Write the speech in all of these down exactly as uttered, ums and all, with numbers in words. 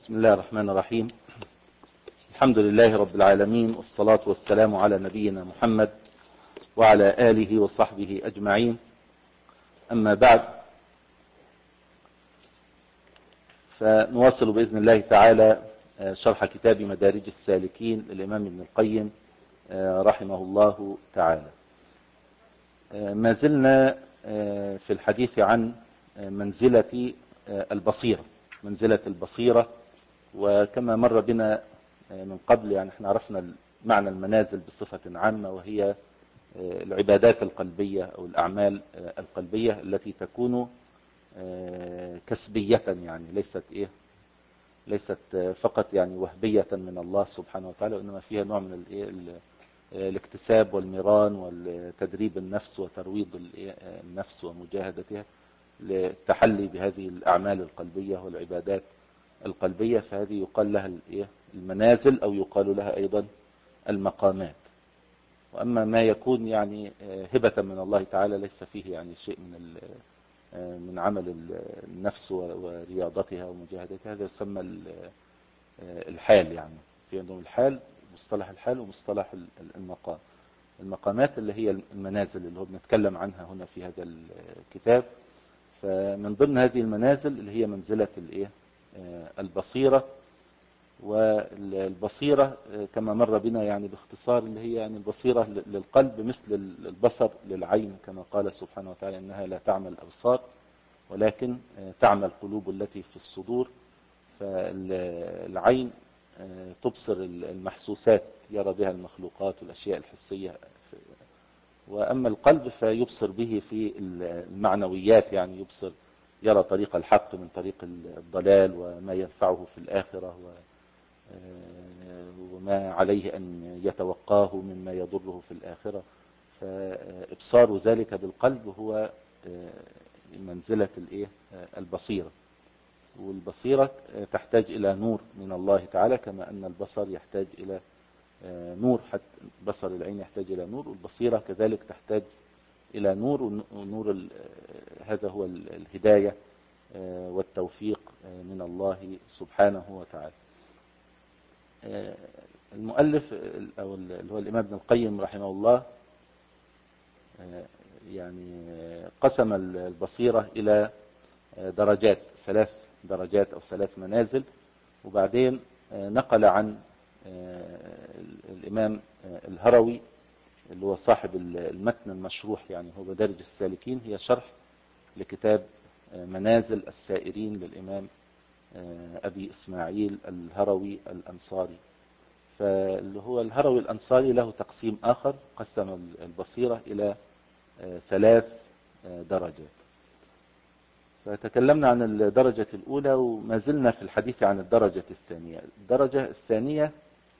بسم الله الرحمن الرحيم. الحمد لله رب العالمين، والصلاة والسلام على نبينا محمد وعلى آله وصحبه أجمعين. أما بعد، فنواصل بإذن الله تعالى شرح كتاب مدارج السالكين للإمام ابن القيم رحمه الله تعالى. ما زلنا في الحديث عن منزلة البصيرة منزلة البصيرة وكما مر بنا من قبل، يعني احنا عرفنا معنى المنازل بصفة عامة، وهي العبادات القلبية أو الأعمال القلبية التي تكون كسبية، يعني ليست إيه ليست فقط يعني وهبية من الله سبحانه وتعالى، وإنما فيها نوع من الإيه الاكتساب والمران والتدريب النفس وترويض النفس ومجاهدتها للتحلي بهذه الأعمال القلبية والعبادات القلبية. فهذه يقال لها المنازل أو يقال لها أيضا المقامات. وأما ما يكون يعني هبة من الله تعالى ليس فيه يعني شيء من من عمل النفس ورياضتها ومجاهدتها، هذا يسمى الحال. يعني في عندهم الحال، مصطلح الحال ومصطلح المقام. المقامات اللي هي المنازل اللي هو بنتكلم عنها هنا في هذا الكتاب. فمن ضمن هذه المنازل اللي هي منزلة الايه البصيرة. والبصيرة كما مر بنا يعني باختصار اللي هي يعني البصيرة للقلب مثل البصر للعين، كما قال سبحانه وتعالى إنها لا تعمى الأبصار ولكن تعمى القلوب التي في الصدور. فالعين تبصر المحسوسات، يرى بها المخلوقات والأشياء الحسية، وأما القلب فيبصر به في المعنويات، يعني يبصر يرى طريق الحق من طريق الضلال وما ينفعه في الآخرة وما عليه أن يتوقاه مما يضره في الآخرة. فإبصار ذلك بالقلب هو منزلة الإيه البصيرة. والبصيرة تحتاج إلى نور من الله تعالى، كما أن البصر يحتاج إلى نور، حتى بصر العين يحتاج إلى نور، والبصيرة كذلك تحتاج إلى نور. ونور هذا هو الهداية والتوفيق من الله سبحانه وتعالى. المؤلف أو اللي هو الإمام ابن القيم رحمه الله يعني قسم البصيرة إلى درجات، ثلاث درجات أو ثلاث منازل. وبعدين نقل عن الإمام الهروي اللي هو صاحب المتن المشروح، يعني هو مدارج السالكين، هي شرح لكتاب منازل السائرين للإمام أبي إسماعيل الهروي الأنصاري. فاللي هو الهروي الأنصاري له تقسيم آخر، قسم البصيرة إلى ثلاث درجات. فتكلمنا عن الدرجة الأولى وما زلنا في الحديث عن الدرجة الثانية. الدرجة الثانية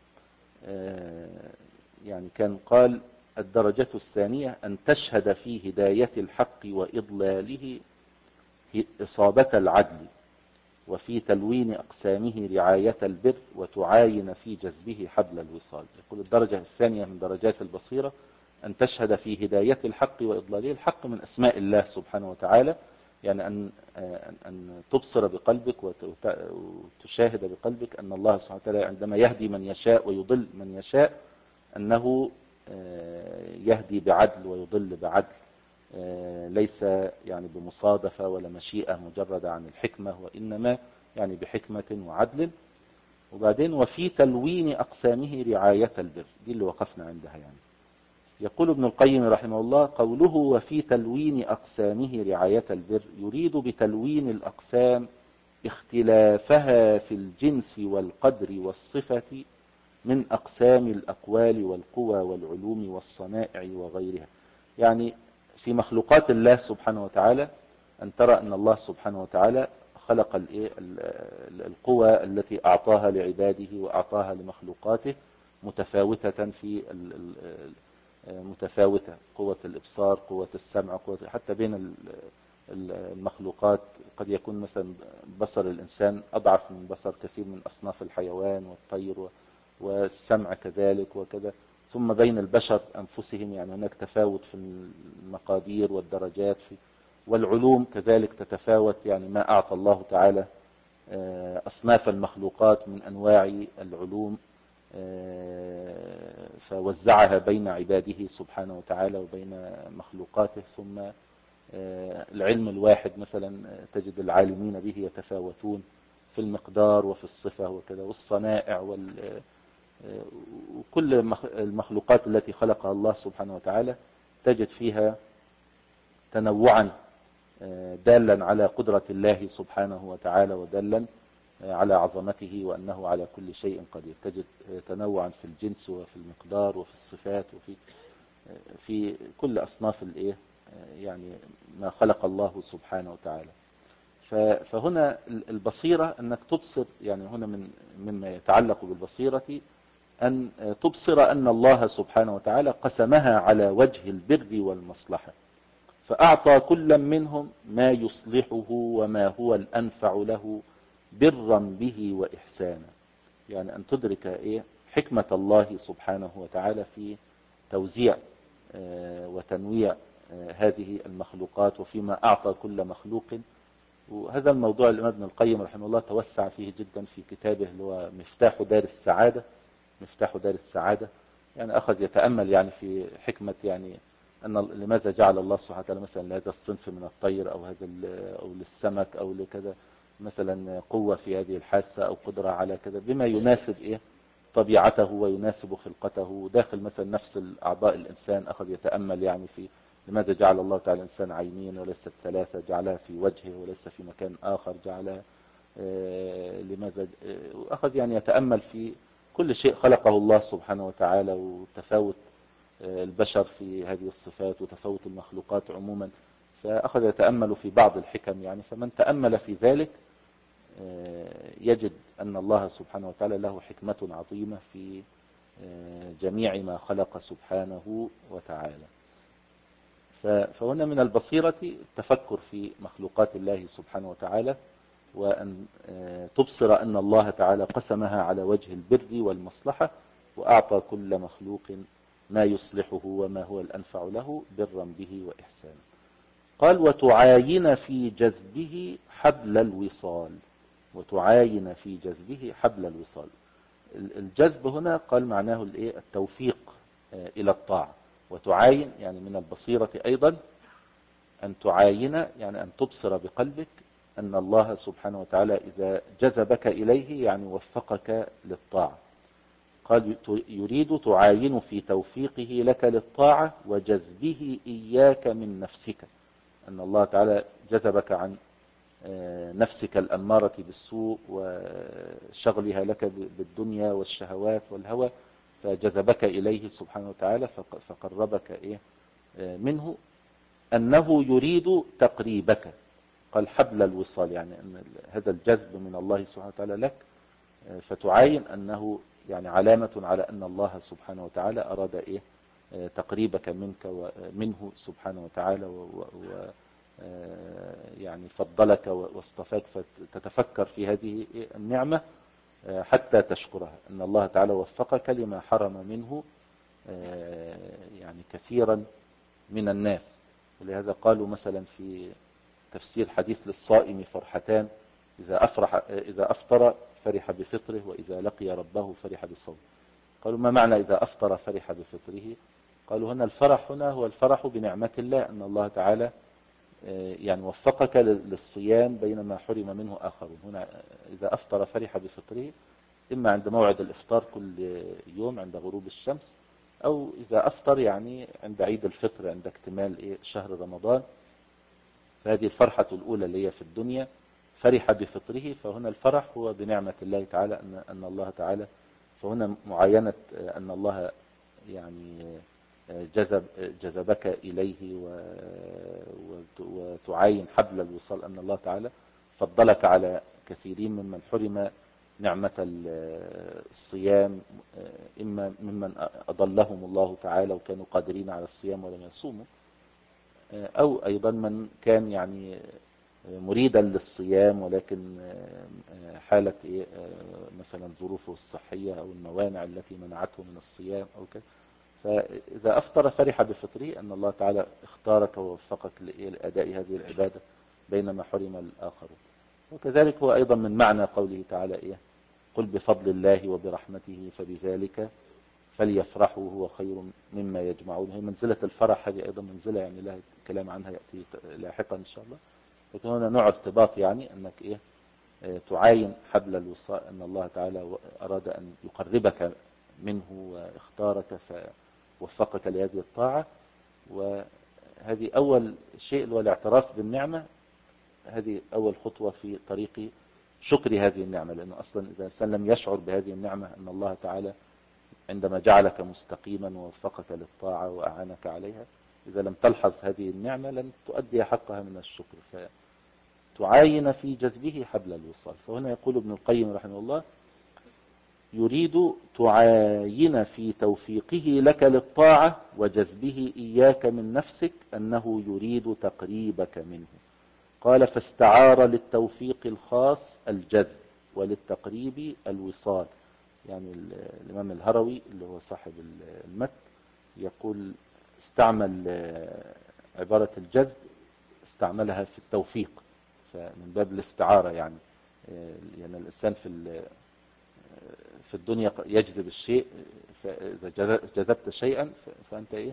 يعني كان قال الدرجة الثانية أن تشهد في هداية الحق وإضلاله إصابة العدل، وفي تلوين أقسامه رعاية البر، وتعاين في جذبه حبل الوصال. يقول الدرجة الثانية من درجات البصيرة أن تشهد في هداية الحق وإضلاله. الحق من أسماء الله سبحانه وتعالى، يعني أن أن تبصر بقلبك وتشاهد بقلبك أن الله سبحانه وتعالى عندما يهدي من يشاء ويضل من يشاء أنه يهدي بعدل ويضل بعدل، ليس يعني بمصادفة ولا مشيئة مجردة عن الحكمة، وإنما يعني بحكمة وعدل. وبعدين وفي تلوين أقسامه رعاية البر، دي اللي وقفنا عندها. يعني يقول ابن القيم رحمه الله قوله وفي تلوين أقسامه رعاية البر يريد بتلوين الأقسام اختلافها في الجنس والقدر والصفة من أقسام الأقوال والقوى والعلوم والصنائع وغيرها. يعني في مخلوقات الله سبحانه وتعالى أن ترى أن الله سبحانه وتعالى خلق القوى التي أعطاها لعباده وأعطاها لمخلوقاته متفاوتة في متفاوتة، قوة الإبصار، قوة السمع، قوة حتى بين المخلوقات. قد يكون مثلا بصر الإنسان أضعف من بصر كثير من أصناف الحيوان والطير، والسمع كذلك وكذا. ثم بين البشر أنفسهم يعني هناك تفاوت في المقادير والدرجات، في والعلوم كذلك تتفاوت، يعني ما أعطى الله تعالى أصناف المخلوقات من أنواع العلوم، فوزعها بين عباده سبحانه وتعالى وبين مخلوقاته. ثم العلم الواحد مثلا تجد العالمين به يتفاوتون في المقدار وفي الصفة وكذا، والصنائع وكل المخلوقات التي خلقها الله سبحانه وتعالى تجد فيها تنوعا دالا على قدرة الله سبحانه وتعالى، ودالا على عظمته وأنه على كل شيء قدير. تجد تنوعا في الجنس وفي المقدار وفي الصفات وفي في كل أصناف الإيه يعني ما خلق الله سبحانه وتعالى. فهنا البصيرة أنك تبصر، يعني هنا من مما يتعلق بالبصيرة أن تبصر أن الله سبحانه وتعالى قسمها على وجه البر والمصلحة، فأعطى كل منهم ما يصلحه وما هو الأنفع له برا به وإحسانا. يعني أن تدرك إيه حكمة الله سبحانه وتعالى في توزيع وتنويع هذه المخلوقات وفيما أعطى كل مخلوق. وهذا الموضوع الإمام ابن القيم رحمه الله توسع فيه جدا في كتابه اللي هو مفتاح دار السعادة. مفتاح دار السعادة يعني أخذ يتأمل يعني في حكمة، يعني أن لماذا جعل الله سبحانه وتعالى مثلا لهذا الصنف من الطير أو هذا أو للسمك أو لكذا مثلا قوة في هذه الحاسة أو قدرة على كذا بما يناسب إيه طبيعته ويناسب خلقته. داخل مثلا نفس الأعضاء الإنسان أخذ يتأمل يعني في لماذا جعل الله تعالى الإنسان عينين وليست ثلاثة، جعلها في وجهه وليس في مكان آخر، جعلها آه لماذا آه أخذ يعني يتأمل في كل شيء خلقه الله سبحانه وتعالى، وتفاوت آه البشر في هذه الصفات وتفاوت المخلوقات عموما. فأخذ يتأمل في بعض الحكم يعني. فمن تأمل في ذلك آه يجد أن الله سبحانه وتعالى له حكمة عظيمة في آه جميع ما خلق سبحانه وتعالى. فهنا من البصيرة التفكر في مخلوقات الله سبحانه وتعالى، وأن تبصر أن الله تعالى قسمها على وجه البر والمصلحة، وأعطى كل مخلوق ما يصلحه وما هو الأنفع له برا به وإحسانا. قال وتعاين في جذبه حبل الوصال. وتعاين في جذبه حبل الوصال. الجذب هنا قال معناه التوفيق إلى الطاعة. وتعاين يعني من البصيرة أيضا أن تعاين يعني أن تبصر بقلبك أن الله سبحانه وتعالى إذا جذبك إليه يعني وفقك للطاعة. قال يريد تعاين في توفيقه لك للطاعة وجذبه إياك من نفسك، أن الله تعالى جذبك عن نفسك الأمارة بالسوء وشغلها لك بالدنيا والشهوات والهوى، فجذبك إليه سبحانه وتعالى فقربك إيه منه. أنه يريد تقريبك. قال حبل الوصال يعني أن هذا الجذب من الله سبحانه وتعالى لك، فتعاين أنه يعني علامة على أن الله سبحانه وتعالى أراد إيه تقريبك منك ومنه سبحانه وتعالى، و يعني فضلك واصطفاك، فتتفكر في هذه النعمة حتى تشكرها، أن الله تعالى وفقك لما حرم منه يعني كثيرا من الناس. ولهذا قالوا مثلا في تفسير حديث للصائم فرحتان، إذا أفرح إذا أفطر فرح بفطره، وإذا لقي ربه فرح بصومه. قالوا ما معنى إذا أفطر فرح بفطره؟ قالوا هنا الفرح هنا هو الفرح بنعمة الله، أن الله تعالى يعني وفقك للصيام بينما حرم منه آخرون. هنا إذا أفطر فرح بفطره، إما عند موعد الإفطار كل يوم عند غروب الشمس، أو إذا أفطر يعني عند عيد الفطر عند اكتمال إيه شهر رمضان. فهذه الفرحة الأولى اللي هي في الدنيا فرح بفطره. فهنا الفرح هو بنعمة الله تعالى، أن أن الله تعالى، فهنا معاينة أن الله يعني جذب جذبك إليه، وتعاين حبل الوصال أن الله تعالى فضلك على كثيرين ممن حرم نعمة الصيام، إما ممن أضلهم الله تعالى وكانوا قادرين على الصيام ولم يصوموا، أو أيضا من كان يعني مريدا للصيام ولكن حالة إيه مثلا ظروفه الصحية أو الموانع التي منعته من الصيام أو كذا. فإذا أفطر فرح بفطره، أن الله تعالى اختارك ووفقك لأداء هذه العبادة بينما حرم الآخرون. وكذلك هو أيضا من معنى قوله تعالى إيه قل بفضل الله وبرحمته فبذلك فليفرحوا هو خير مما يجمعون. هي منزلة الفرح هذه أيضا منزلة يعني لها كلام عنها يأتي لاحقا إن شاء الله. لكن هنا نوع ارتباط يعني أنك إيه تعاين حبل الوصال، أن الله تعالى أراد أن يقربك منه واختارك فوفقك لهذه الطاعة. وهذه أول شيء والاعتراف بالنعمة، هذه أول خطوة في طريق شكر هذه النعمة. لأنه أصلا إذا الإنسان لم يشعر بهذه النعمة أن الله تعالى عندما جعلك مستقيما ووفقك للطاعة وأعانك عليها، إذا لم تلحظ هذه النعمة لن تؤدي حقها من الشكر، فتعاين في جذبه حبل الوصال. فهنا يقول ابن القيم رحمه الله يريد تعاين في توفيقه لك للطاعة وجذبه إياك من نفسك أنه يريد تقريبك منه. قال فاستعار للتوفيق الخاص الجذب وللتقريب الوصال. يعني الإمام الهروي اللي هو صاحب المتن يقول استعمل عبارة الجذب استعملها في التوفيق، فمن باب الاستعارة يعني. يعني الإنسان في في الدنيا يجذب الشيء، فإذا جذبت شيئا فأنت إيه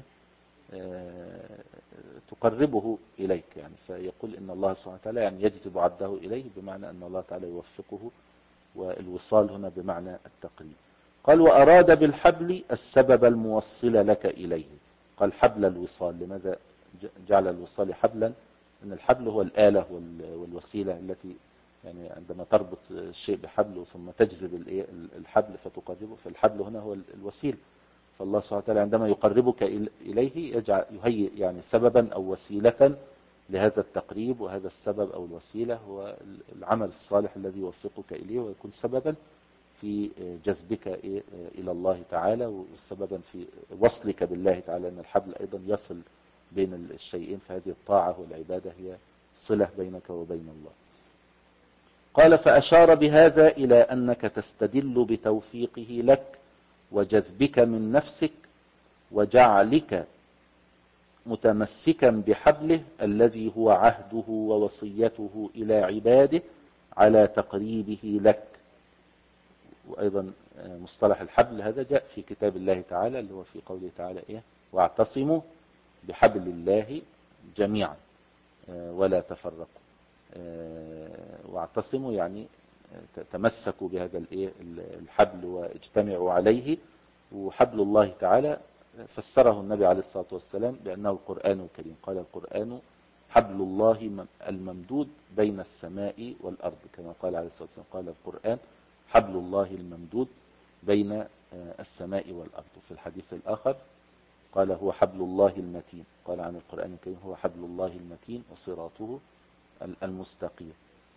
تقربه إليك يعني. فيقول إن الله سبحانه وتعالى يعني يجذب عبده إليه، بمعنى أن الله تعالى يوفقه، والوصال هنا بمعنى التقريب. قال وأراد بالحبل السبب الموصل لك إليه. قال حبل الوصال، لماذا جعل الوصال حبلا؟ أن الحبل هو الآلة والوسيلة التي يعني عندما تربط الشيء بحبل ثم تجذب الحبل فتقربه، فالحبل هنا هو الوسيل. فالله سبحانه وتعالى عندما يقربك إليه يجعل يهيئ يعني سببا أو وسيلة لهذا التقريب، وهذا السبب أو الوسيلة هو العمل الصالح الذي يوفقك إليه ويكون سببا في جذبك إلى الله تعالى، وسببا في وصلك بالله تعالى، أن الحبل أيضا يصل بين الشيئين، فهذه الطاعة والعبادة هي صلة بينك وبين الله. قال فأشار بهذا إلى أنك تستدل بتوفيقه لك وجذبك من نفسك وجعلك متمسكا بحبله الذي هو عهده ووصيته إلى عباده على تقريبه لك. وأيضا مصطلح الحبل هذا جاء في كتاب الله تعالى اللي هو في قوله تعالى إيه واعتصموا بحبل الله جميعا ولا تفرقوا. واعتصموا يعني تمسكوا بهذا الحبل واجتمعوا عليه. وحبل الله تعالى فسره النبي عليه الصلاة والسلام بأنه القرآن الكريم. قال القرآن حبل الله الممدود بين السماء والأرض، كما قال عليه الصلاة والسلام قال القرآن حبل الله الممدود بين السماء والأرض. في الحديث الآخر قال هو حبل الله المتين. قال عن القرآن الكريم هو حبل الله المتين وصراطه المستقيم.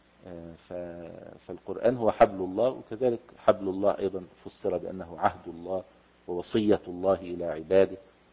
فالقرآن هو حبل الله، وكذلك حبل الله أيضا فسر بأنه عهد الله ووصية الله إلى عباده.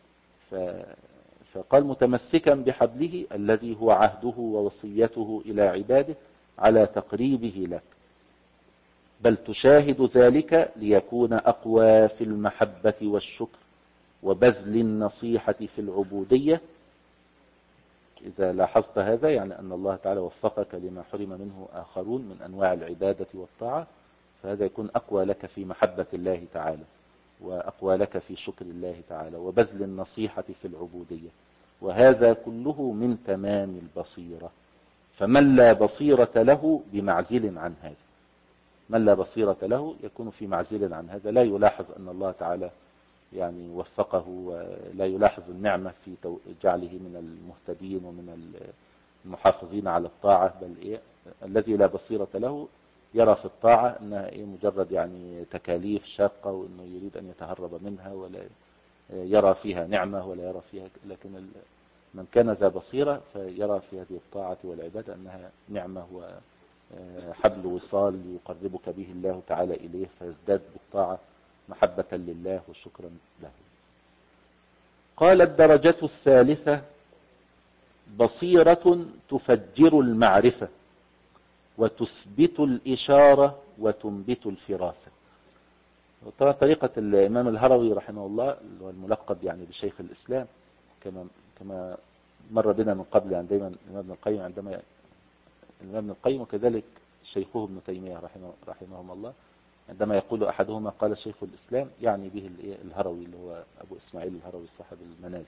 فقال متمسكا بحبله الذي هو عهده ووصيته إلى عباده على تقريبه لك، بل تشاهد ذلك ليكون أقوى في المحبة والشكر وبذل النصيحة في العبودية. إذا لاحظت هذا يعني أن الله تعالى وفقك لما حرم منه آخرون من أنواع العبادة والطاعة، فهذا يكون أقوى لك في محبة الله تعالى، وأقوى لك في شكر الله تعالى، وبذل النصيحة في العبودية. وهذا كله من تمام البصيرة. فمن لا بصيرة له بمعزل عن هذا، من لا بصيرة له يكون في معزل عن هذا، لا يلاحظ أن الله تعالى يعني وفقه، ولا يلاحظ النعمة في جعله من المهتدين ومن المحافظين على الطاعة. بل إيه الذي لا بصيرة له يرى في الطاعة أنها إيه مجرد يعني تكاليف شاقة، وأنه يريد أن يتهرب منها، ولا يرى فيها نعمة ولا يرى فيها. لكن من كان ذا بصيرة فيرى في هذه الطاعة والعبادة أنها نعمة وحبل وصال يقربك به الله تعالى إليه، فيزداد بالطاعة محبة لله وشكرا له. قال الدرجة الثالثة بصيرة تفجر المعرفة وتثبت الإشارة وتنبت الفراسة. طبعا طريقة الإمام الهروي رحمه الله الملقب يعني بشيخ الإسلام، كما كما مر بنا من قبل. يعني دايما الإمام ابن القيم عندما الإمام ابن القيم وكذلك شيخه ابن تيمية رحمه رحمهم الله، عندما يقول أحدهما قال شيخ الإسلام يعني به الهروي اللي هو أبو إسماعيل الهروي صاحب المنازل.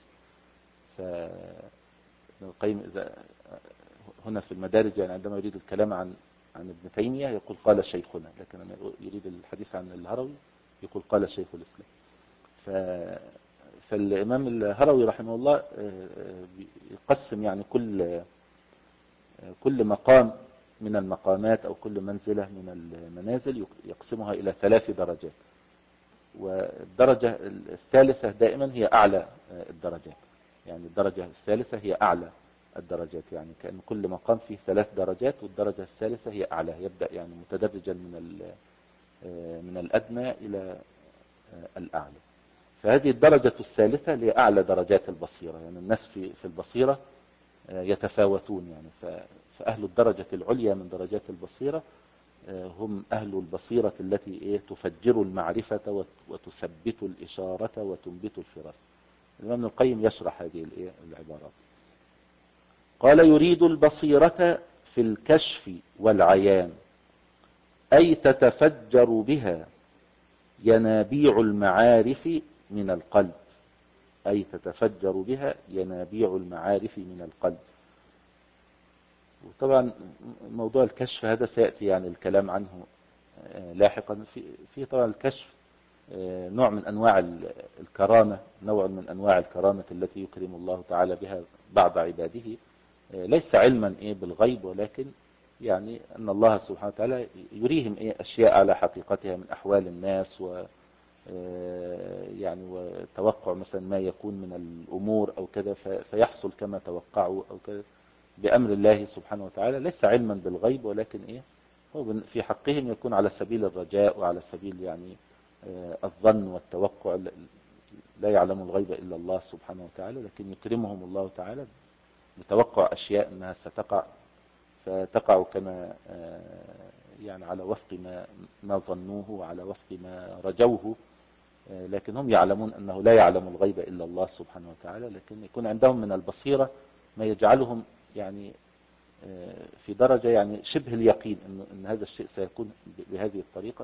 فابن القيم إذا هنا في المدارج يعني عندما يريد الكلام عن عن ابن تيمية يقول قال شيخنا، لكن لما يريد الحديث عن الهروي يقول قال شيخ الإسلام. ف فالإمام الهروي رحمه الله يقسم يعني كل كل مقام من المقامات أو كل منزلة من المنازل يقسمها إلى ثلاث درجات، والدرجة الثالثة دائما هي أعلى الدرجات، يعني الدرجة الثالثة هي أعلى الدرجات، يعني كأن كل مقام فيه ثلاث درجات والدرجة الثالثة هي أعلى، يبدأ يعني متدرجا من من الأدنى إلى الأعلى. فهذه الدرجة الثالثة لأعلى درجات البصيرة، يعني الناس في في البصيرة يتفاوتون، يعني فأهل الدرجة العليا من درجات البصيرة هم أهل البصيرة التي إيه تفجر المعرفة وتثبت الإشارة وتنبت الفراسة. الإمام القيم يشرح هذه الإيه العبارات. قال يريد البصيرة في الكشف والعيان، أي تتفجر بها ينابيع المعارف من القلب، أي تتفجر بها ينابيع المعارف من القلب. وطبعا موضوع الكشف هذا سيأتي يعني الكلام عنه لاحقا. في في طبعا الكشف نوع من أنواع الكرامة، نوع من أنواع الكرامة التي يكرم الله تعالى بها بعض عباده، ليس علما إيه بالغيب، ولكن يعني أن الله سبحانه وتعالى يريهم إيه أشياء على حقيقتها من أحوال الناس، و يعني وتوقع مثلا ما يكون من الأمور أو كذا فيحصل كما توقعوا أو كذا بأمر الله سبحانه وتعالى، ليس علما بالغيب، ولكن إيه هو في حقهم يكون على سبيل الرجاء وعلى سبيل يعني الظن والتوقع. لا يعلم الغيب إلا الله سبحانه وتعالى، لكن يكرمهم الله تعالى بتوقع أشياء أنها ستقع، فتقع كما يعني على وفق ما ما ظنوه وعلى وفق ما رجوه، لكن هم يعلمون أنه لا يعلم الغيب إلا الله سبحانه وتعالى، لكن يكون عندهم من البصيرة ما يجعلهم يعني في درجة يعني شبه اليقين أن هذا الشيء سيكون بهذه الطريقة،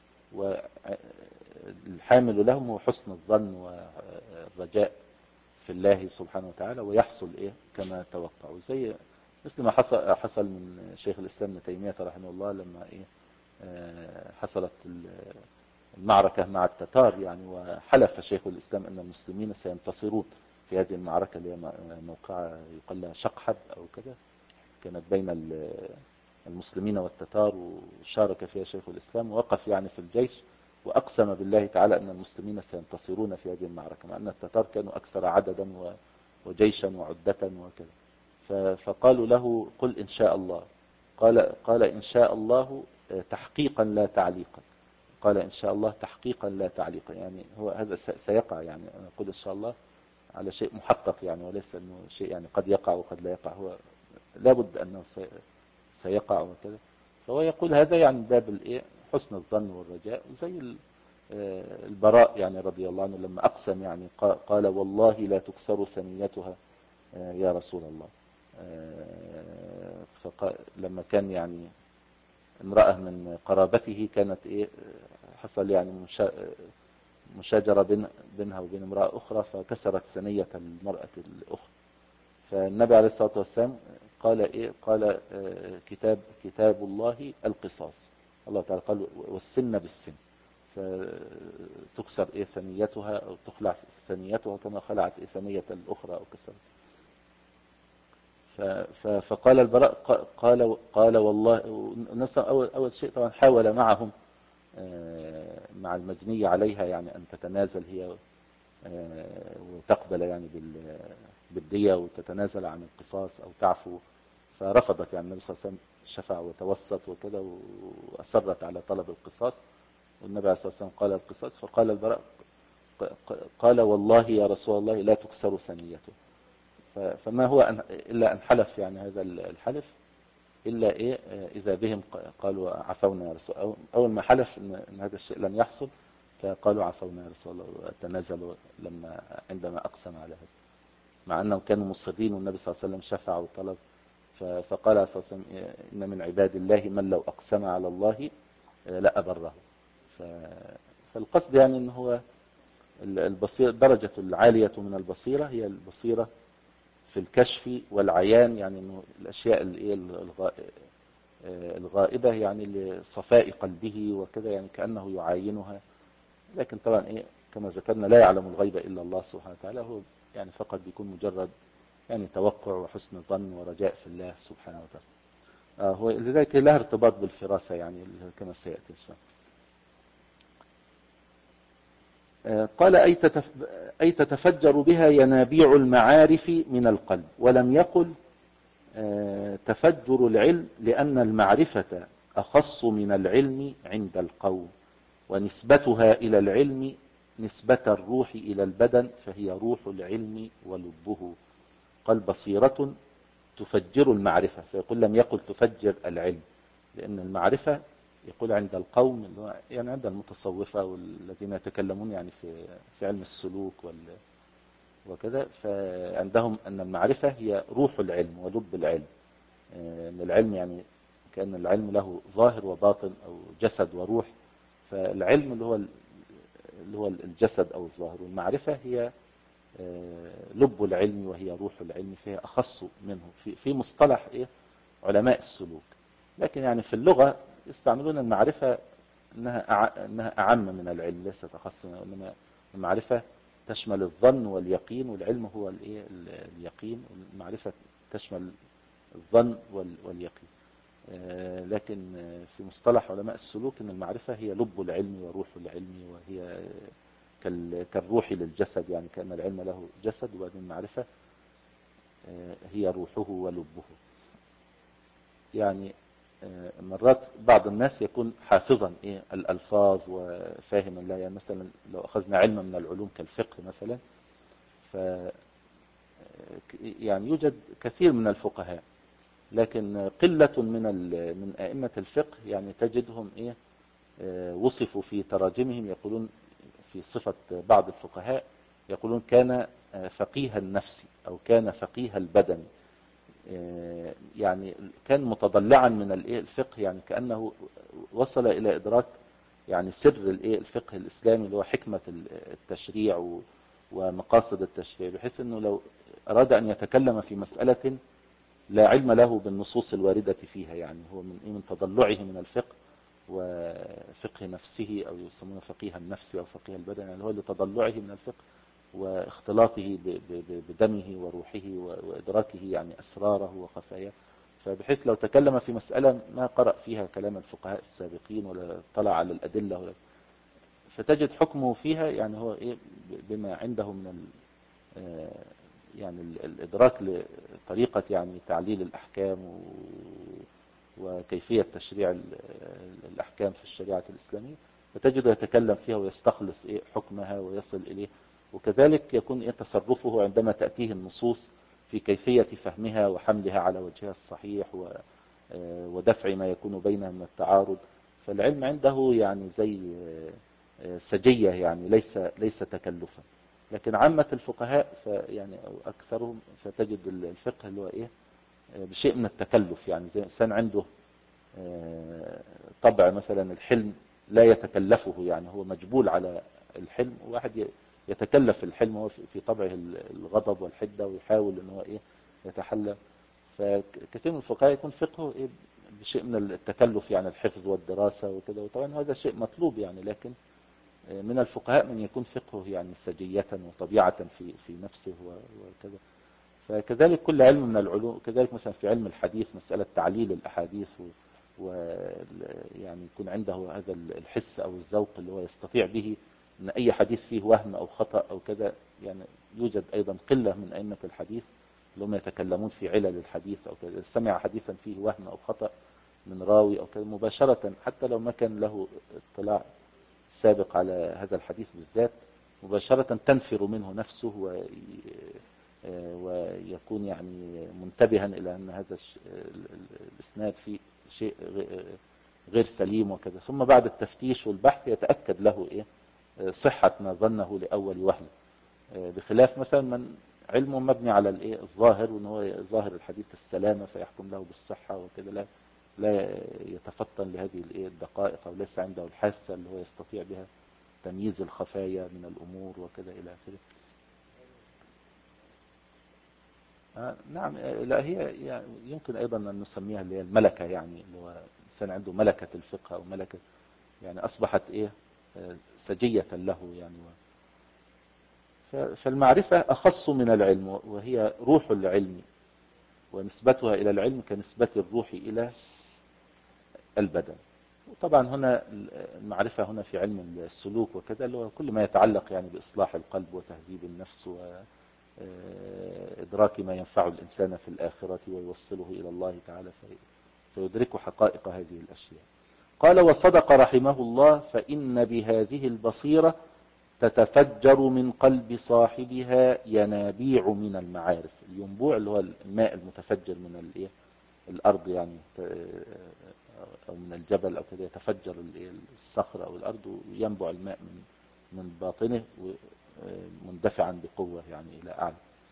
والحامل لهم هو حسن الظن والرجاء في الله سبحانه وتعالى، ويحصل إيه كما توقعوا، زي مثل ما حصل حصل من شيخ الإسلام ابن تيمية رحمه الله لما إيه حصلت المعركة مع التتار، يعني وحلف شيخ الإسلام أن المسلمين سينتصرون في هذه المعركة اللي هي موقعة يقال لها شقحب أو كده، كانت بين المسلمين والتتار، وشارك فيها شيخ الإسلام، ووقف يعني في الجيش وأقسم بالله تعالى أن المسلمين سينتصرون في هذه المعركة، مع أن التتار كانوا أكثر عددا وجيشا وعدة وكذا. فقالوا له قل إن شاء الله، قال قال إن شاء الله تحقيقا لا تعليقا، قال إن شاء الله تحقيقا لا تعليقا، يعني هو هذا سيقع، يعني أنا أقول إن شاء الله على شيء محقق يعني، وليس أنه شيء يعني قد يقع وقد لا يقع، هو لابد أنه سيقع وكذا. فهو يقول هذا يعني باب الإيه حسن الظن والرجاء، زي البراء يعني رضي الله عنه لما أقسم يعني قال والله لا تكسر ثنيتها يا رسول الله. لما كان يعني امرأة من قرابته كانت إيه حصل يعني مشاجرة بينها وبين امرأة أخرى، فكسرت ثنية المرأة الأخرى، فالنبي عليه الصلاة والسلام قال إيه قال كتاب كتاب الله القصاص، الله تعالى قال والسن بالسن، فتكسر إيه ثنيتها أو تخلع ثنيتها كما خلعت إيه ثنية الأخرى أو كسرت. فقال البراء قال قال والله، أول أول شيء طبعا حاول معهم مع المجنية عليها يعني أن تتنازل هي وتقبل يعني بالدية وتتنازل عن القصاص أو تعفو، فرفضت يعني النبي صلى الله عليه وسلم شفع وتوسط وكذا وأصرت على طلب القصاص، والنبي عليه الصلاة والسلام قال القصاص، فقال البراء قال والله يا رسول الله لا تكسر ثنيته. فما هو إلا أن حلف يعني هذا الحلف إلا إيه إذا بهم قالوا عفونا يا رسول الله، أول ما حلف إن هذا الشيء لن يحصل فقالوا عفونا يا رسول الله وتنازلوا لما عندما أقسم على هذا، مع أنهم كانوا مصرين والنبي صلى الله عليه وسلم شفع وطلب. فقال عليه الصلاة والسلام إن من عباد الله من لو أقسم على الله لا أبره. فالقصد يعني أنه هو البصيرة، الدرجة العالية من البصيرة هي البصيرة في الكشف والعيان، يعني أنه الأشياء الغائبة يعني لصفاء قلبه وكذا، يعني كأنه يعاينها. لكن طبعا إيه كما ذكرنا لا يعلم الغيب إلا الله سبحانه وتعالى، هو يعني فقط بيكون مجرد يعني توقع وحسن ظن ورجاء في الله سبحانه وتعالى. آه هو لذلك لها ارتباط بالفراسة يعني كما سيأتي إن شاء الله. آه قال أي, تتف... أي تتفجر بها ينابيع المعارف من القلب، ولم يقل آه تفجر العلم، لأن المعرفة أخص من العلم عند القوم، ونسبتها إلى العلم نسبة الروح إلى البدن، فهي روح العلم ولبه. قال بصيرة تفجر المعرفة، فيقول لم يقل تفجر العلم، لأن المعرفة يقول عند القوم يعني عند المتصوفة والذين يتكلمون يعني في في علم السلوك وكذا، فعندهم أن المعرفة هي روح العلم ولب العلم. أن العلم يعني كأن العلم له ظاهر وباطن أو جسد وروح، فالعلم اللي هو اللي هو الجسد أو الظاهر، والمعرفة هي لب العلم وهي روح العلم، فهي أخص منه في في مصطلح إيه علماء السلوك. لكن يعني في اللغة يستعملون المعرفة إنها إنها أعم من العلم، ليست أخص منه، إنما المعرفة تشمل الظن واليقين، والعلم هو الإيه اليقين، والمعرفة تشمل الظن واليقين. لكن في مصطلح علماء السلوك إن المعرفة هي لب العلم وروح العلم، وهي كالروح للجسد، يعني كأن العلم له جسد، وبعدين المعرفة هي روحه ولبه. يعني مرات بعض الناس يكون حافظا إيه الألفاظ وفاهما لا، يعني مثلا لو أخذنا علم من العلوم كالفقه مثلا، ف يعني يوجد كثير من الفقهاء، لكن قلة من من أئمة الفقه يعني تجدهم إيه وصفوا في تراجمهم، يقولون في صفة بعض الفقهاء يقولون كان فقيه النفس أو كان فقيه البدن، يعني كان متضلعا من الفقه، يعني كأنه وصل إلى إدراك يعني سر الفقه الإسلامي اللي هو حكمة التشريع ومقاصد التشريع، بحيث أنه لو أراد أن يتكلم في مسألة لا علم له بالنصوص الواردة فيها، يعني هو من من تضلعه من الفقه وفقه نفسه، أو يسمونه فقيه النفس أو فقيه البدن، يعني هو لتضلعه من الفقه واختلاطه بدمه وروحه وإدراكه يعني أسراره وخفاياه، فبحيث لو تكلم في مسألة ما قرأ فيها كلام الفقهاء السابقين ولا طلع على الأدلة ولا، فتجد حكمه فيها يعني هو إيه بما عنده من يعني الإدراك لطريقة يعني تعليل الأحكام وكيفية تشريع الأحكام في الشريعة الإسلامية، فتجد يتكلم فيها ويستخلص إيه حكمها ويصل إليه. وكذلك يكون إيه تصرفه عندما تأتيه النصوص في كيفية فهمها وحملها على وجهها الصحيح ودفع ما يكون بينها من التعارض. فالعلم عنده يعني زي سجية، يعني ليس ليس تكلفا. لكن عامة الفقهاء يعني أو أكثرهم فتجد الفقه اللي هو إيه بشيء من التكلف، يعني زي إنسان عنده طبع مثلا الحلم لا يتكلفه، يعني هو مجبول على الحلم، وواحد يتكلف الحلم هو في طبعه الغضب والحدة ويحاول ان هو ايه يتحلى. فكثير من الفقهاء يكون فقهه ايه بشيء من التكلف، يعني الحفظ والدراسة وكده، وطبعا هذا شيء مطلوب يعني، لكن من الفقهاء من يكون فقهه يعني سجية وطبيعة في في نفسه وكذا. فكذلك كل علم من العلوم، كذلك مثلا في علم الحديث مسألة تعليل الأحاديث ويعني يكون عنده هذا الحس أو الذوق اللي هو يستطيع به أن أي حديث فيه وهم أو خطأ أو كذا، يعني يوجد أيضا قلة من أئمة الحديث اللي هم يتكلمون في علل الحديث أو كذا، سمع حديثا فيه وهم أو خطأ من راوي أو كذا مباشرة، حتى لو ما كان له اطلاع سابق على هذا الحديث بالذات، مباشرة تنفر منه نفسه و ويكون يعني منتبها إلى أن هذا الإسناد فيه شيء غير سليم وكذا، ثم بعد التفتيش والبحث يتأكد له إيه صحة ما ظنه لأول وهلة، بخلاف مثلا من علمه مبني على الايه الظاهر، وان هو ظاهر الحديث السلامة فيحكم له بالصحة وكده، لا لا يتفطن لهذه الايه الدقائق، او ليس عنده الحاسة اللي هو يستطيع بها تمييز الخفايا من الامور وكذا الى اخره. آه نعم. لا هي يعني يمكن ايضا ان نسميها اللي هي الملكة، يعني اللي هو الانسان عنده ملكة الفقه او ملكة، يعني اصبحت ايه آه سجية له يعني. فالمعرفة اخص من العلم، وهي روح العلم، ونسبتها الى العلم كنسبة الروح الى البدن. وطبعا هنا المعرفة هنا في علم السلوك وكذا، اللي هو كل ما يتعلق يعني بإصلاح القلب وتهذيب النفس وإدراك ما ينفع الإنسان في الآخرة ويوصله إلى الله تعالى فيدرك حقائق هذه الأشياء. قال وصدق رحمه الله فإن بهذه البصيرة تتفجر من قلب صاحبها ينابيع من المعارف. الينبوع اللي هو الماء المتفجر من الايه الارض يعني، او من الجبل او كده، يتفجر الصخر او الارض وينبع الماء من من باطنه مندفعا بقوة يعني الى اعلى.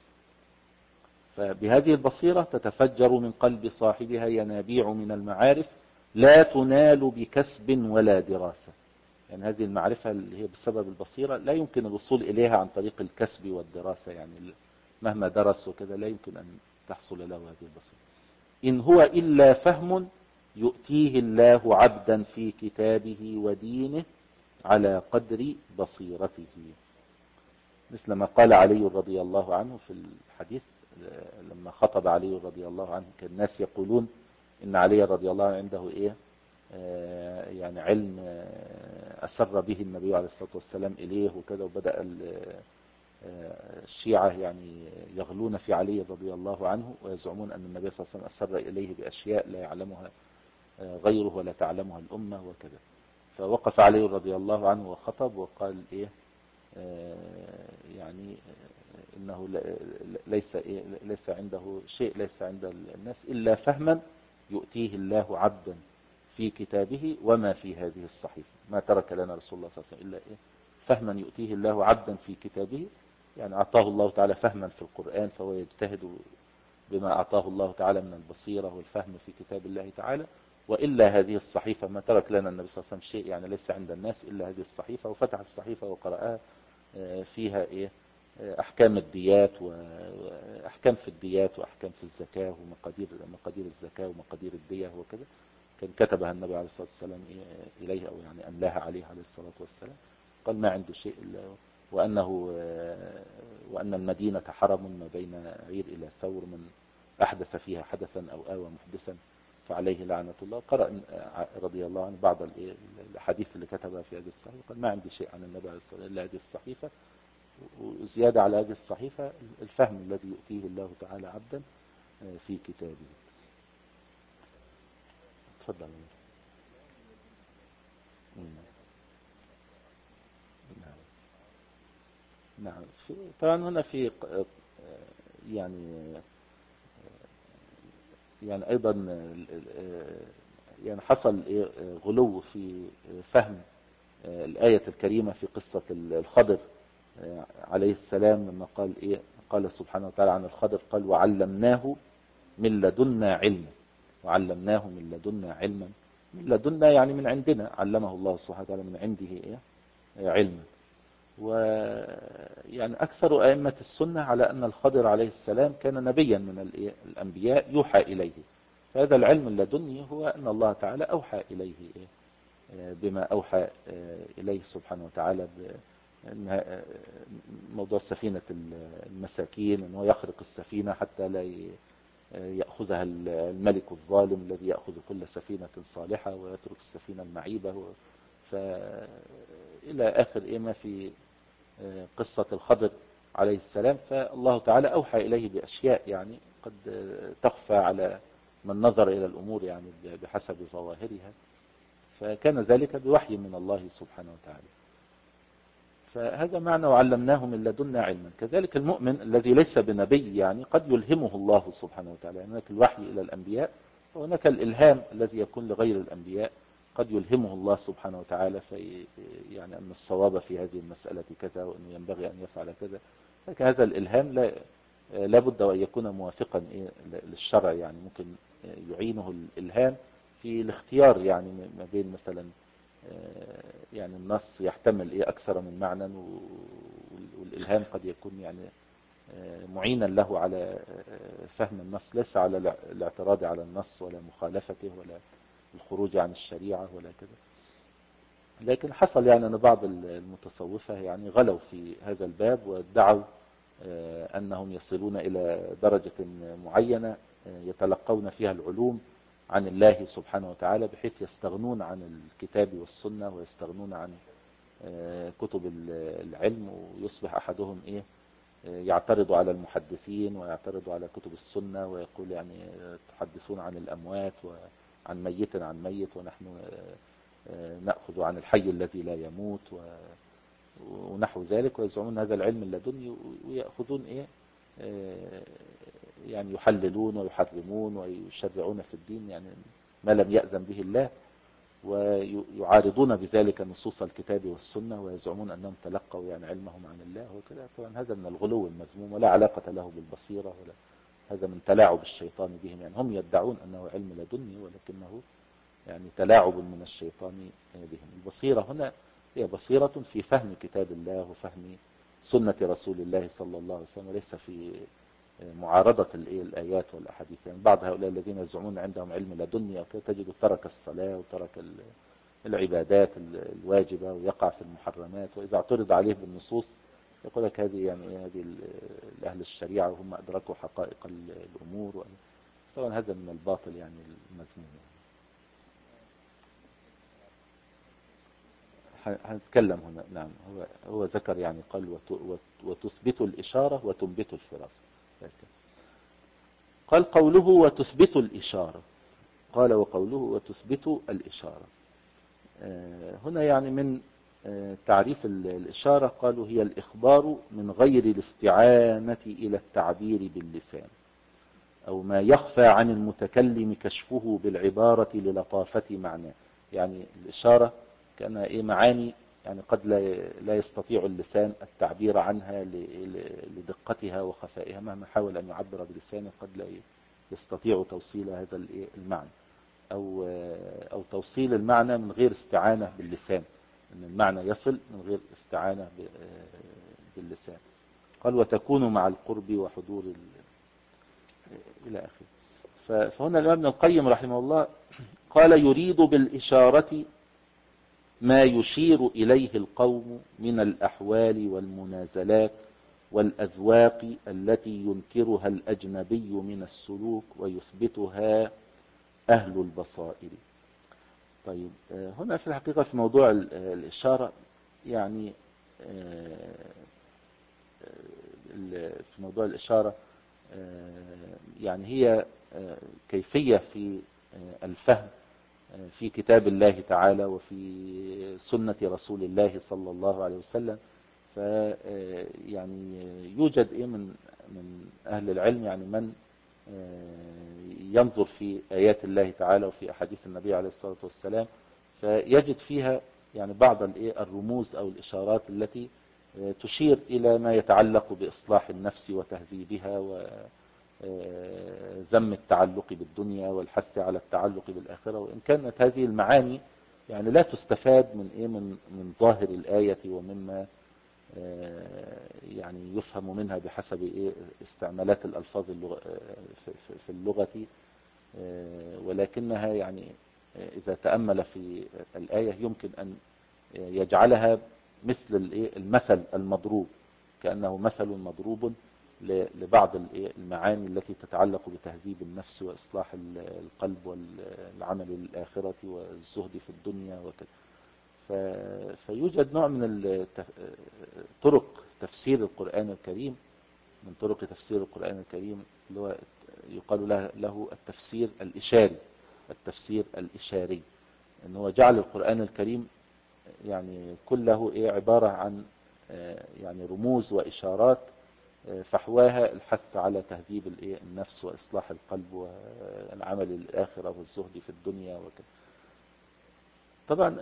فبهذه البصيرة تتفجر من قلب صاحبها ينابيع من المعارف لا تنال بكسب ولا دراسة. يعني هذه المعرفة اللي هي بسبب البصيرة لا يمكن الوصول إليها عن طريق الكسب والدراسة، يعني مهما درس وكذا لا يمكن أن تحصل له هذه البصيرة. إن هو إلا فهم يؤتيه الله عبدا في كتابه ودينه على قدر بصيرته، مثل ما قال علي رضي الله عنه في الحديث لما خطب علي رضي الله عنه. كان الناس يقولون إن علي رضي الله عنه عنده إيه يعني علم أسر به النبي عليه الصلاة والسلام إليه وكذا، وبدأ الشيعة يعني يغلون في علي رضي الله عنه ويزعمون أن النبي صلى الله عليه وسلم أسر إليه بأشياء لا يعلمها غيره ولا تعلمها الأمة وكذا. فوقف علي رضي الله عنه وخطب وقال إيه يعني إنه ليس إيه ليس عنده شيء، ليس عند الناس إلا فهما يؤتيه الله عبدا في كتابه وما في هذه الصحيفة. ما ترك لنا رسول الله صلى الله عليه وسلم إلا إيه فهما يؤتيه الله عبدا في كتابه، يعني أعطاه الله تعالى فهما في القرآن فهو يجتهد بما أعطاه الله تعالى من البصيرة والفهم في كتاب الله تعالى. وإلا هذه الصحيفة ما ترك لنا النبي صلى الله عليه وسلم شيء، يعني ليس عند الناس إلا هذه الصحيفة. وفتح الصحيفة وقرأها فيها إيه أحكام الديات وأحكام في الديات وأحكام في الزكاة ومقادير مقادير الزكاة ومقادير الدية وكذا. كان كتبها النبي عليه الصلاة والسلام إليه، أو يعني أملاها عليه عليه الصلاة والسلام. قال ما عنده شيء إلا وأنه وأن المدينة حرم ما بين عير إلى ثور، من أحدث فيها حدثا أو آوى محدثا فعليه لعنة الله. قرأ رضي الله عنه بعض الحديث اللي كتبها في هذه الصحيفة. قال ما عندي شيء عن النبي عليه الصلاة والسلام إلا هذه الصحيفة، وزيادة على هذه الصحيفة الفهم الذي يؤتيه الله تعالى عبدا في كتابه. تفضل. نعم نعم. طبعا هنا في يعني يعني ايضا يعني حصل غلو في فهم الآية الكريمة في قصة الخضر عليه السلام، لما قال ايه قال سبحانه وتعالى عن الخضر قال وعلمناه من لدنا علما. وعلمناه من لدنا علما، من لدنا يعني من عندنا، علمه الله سبحانه وتعالى من عنده ايه علما. ويعني أكثر أئمة السنة على أن الخضر عليه السلام كان نبيا من الأنبياء يوحى إليه. فهذا العلم اللدني هو أن الله تعالى أوحى إليه بما أوحى إليه سبحانه وتعالى، موضوع سفينة المساكين، أنه يخرق السفينة حتى لا يأخذها الملك الظالم الذي يأخذ كل سفينة صالحة ويترك السفينة المعيبة، فإلى آخر إيه ما في قصة الخضر عليه السلام. فالله تعالى أوحى إليه بأشياء يعني قد تخفى على من نظر إلى الأمور يعني بحسب ظواهرها، فكان ذلك بوحي من الله سبحانه وتعالى. فهذا معنى وعلمناه من لدنا علما. كذلك المؤمن الذي ليس بنبي يعني قد يلهمه الله سبحانه وتعالى، يعني هناك الوحي إلى الأنبياء وهناك الإلهام الذي يكون لغير الأنبياء، قد يلهمه الله سبحانه وتعالى في يعني أن الصواب في هذه المسألة كذا وأنه ينبغي أن يفعل كذا. لكن هذا الإلهام لا لابد وأن يكون موافقا للشرع، يعني ممكن يعينه الإلهام في الاختيار، يعني ما بين مثلا يعني النص يحتمل ايه اكثر من معنى، والالهام قد يكون يعني معينا له على فهم النص، ليس على الاعتراض على النص ولا مخالفته ولا الخروج عن الشريعة ولا كده. لكن حصل يعني ان بعض المتصوفة يعني غلوا في هذا الباب وادعوا انهم يصلون الى درجة معينة يتلقون فيها العلوم عن الله سبحانه وتعالى، بحيث يستغنون عن الكتاب والسنة ويستغنون عن كتب العلم، ويصبح أحدهم إيه يعترض على المحدثين ويعترض على كتب السنة ويقول يعني تحدثون عن الأموات وعن ميت عن ميت، ونحن نأخذ عن الحي الذي لا يموت ونحو ذلك، ويزعمون هذا العلم اللدني، ويأخذون إيه يعني يحللون ويحرمون ويشرعون في الدين يعني ما لم يأذن به الله، ويعارضون بذلك نصوص الكتاب والسنة، ويزعمون أنهم تلقوا يعني علمهم عن الله وكذا. طبعا هذا من الغلو المذموم ولا علاقة له بالبصيرة، ولا هذا من تلاعب الشيطان بهم. يعني هم يدعون أنه علم لدني، ولكنه يعني تلاعب من الشيطان بهم. البصيرة هنا هي بصيرة في فهم كتاب الله وفهم سنة رسول الله صلى الله عليه وسلم، وليس في معارضة الآيات والأحاديث. يعني بعض هؤلاء الذين يزعمون عندهم علم لدني تجد ترك الصلاة وترك العبادات الواجبة ويقع في المحرمات، وإذا اعترض عليه بالنصوص يقول لك هذه يعني هذه أهل الشريعة وهم أدركوا حقائق الأمور. طبعا هذا من الباطل يعني المذموم. هنتكلم هنا. نعم، هو هو ذكر يعني قال وتثبت الإشارة وتنبت الفراسة. قال قوله وتثبت الإشارة، قال وقوله وتثبت الإشارة هنا يعني من تعريف الإشارة قالوا هي الإخبار من غير الاستعانة إلى التعبير باللسان، أو ما يخفى عن المتكلم كشفه بالعبارة للطافة معناه. يعني الإشارة كأنها إيه معاني يعني قد لا لا يستطيع اللسان التعبير عنها لدقتها وخفائها، مهما حاول أن يعبر بلسانه قد لا يستطيع توصيل هذا المعنى، أو أو توصيل المعنى من غير استعانة باللسان، أن المعنى يصل من غير استعانة باللسان. قال وتكون مع القرب وحضور إلى آخره. فهنا الإمام ابن القيم رحمه الله قال يريد بالإشارة ما يشير إليه القوم من الأحوال والمنازلات والأذواق التي ينكرها الأجنبي من السلوك ويثبتها أهل البصائر. طيب هنا في الحقيقة في موضوع الإشارة يعني في موضوع الإشارة يعني هي كيفية في الفهم في كتاب الله تعالى وفي سنة رسول الله صلى الله عليه وسلم. فيعني يوجد إيه من من أهل العلم يعني من ينظر في آيات الله تعالى وفي أحاديث النبي عليه الصلاة والسلام، فيجد فيها يعني بعض الرموز أو الإشارات التي تشير إلى ما يتعلق بإصلاح النفس وتهذيبها وذم التعلق بالدنيا والحث على التعلق بالآخرة. وإن كانت هذه المعاني يعني لا تستفاد من إيه من من ظاهر الآية ومما يعني يفهم منها بحسب إيه استعمالات الألفاظ في اللغة، ولكنها يعني إذا تأمل في الآية يمكن أن يجعلها مثل المثل المضروب، كأنه مثل مضروب لبعض المعاني التي تتعلق بتهذيب النفس وإصلاح القلب والعمل للآخرة والزهد في الدنيا وكذا. فيوجد نوع من طرق تفسير القرآن الكريم، من طرق تفسير القرآن الكريم اللي هو يقال له التفسير الإشاري. التفسير الإشاري إن هو جعل القرآن الكريم يعني كله إيه عبارة عن يعني رموز وإشارات فحواها الحث على تهذيب الإيه النفس وإصلاح القلب والعمل للآخرة والزهد في الدنيا وكذا. طبعا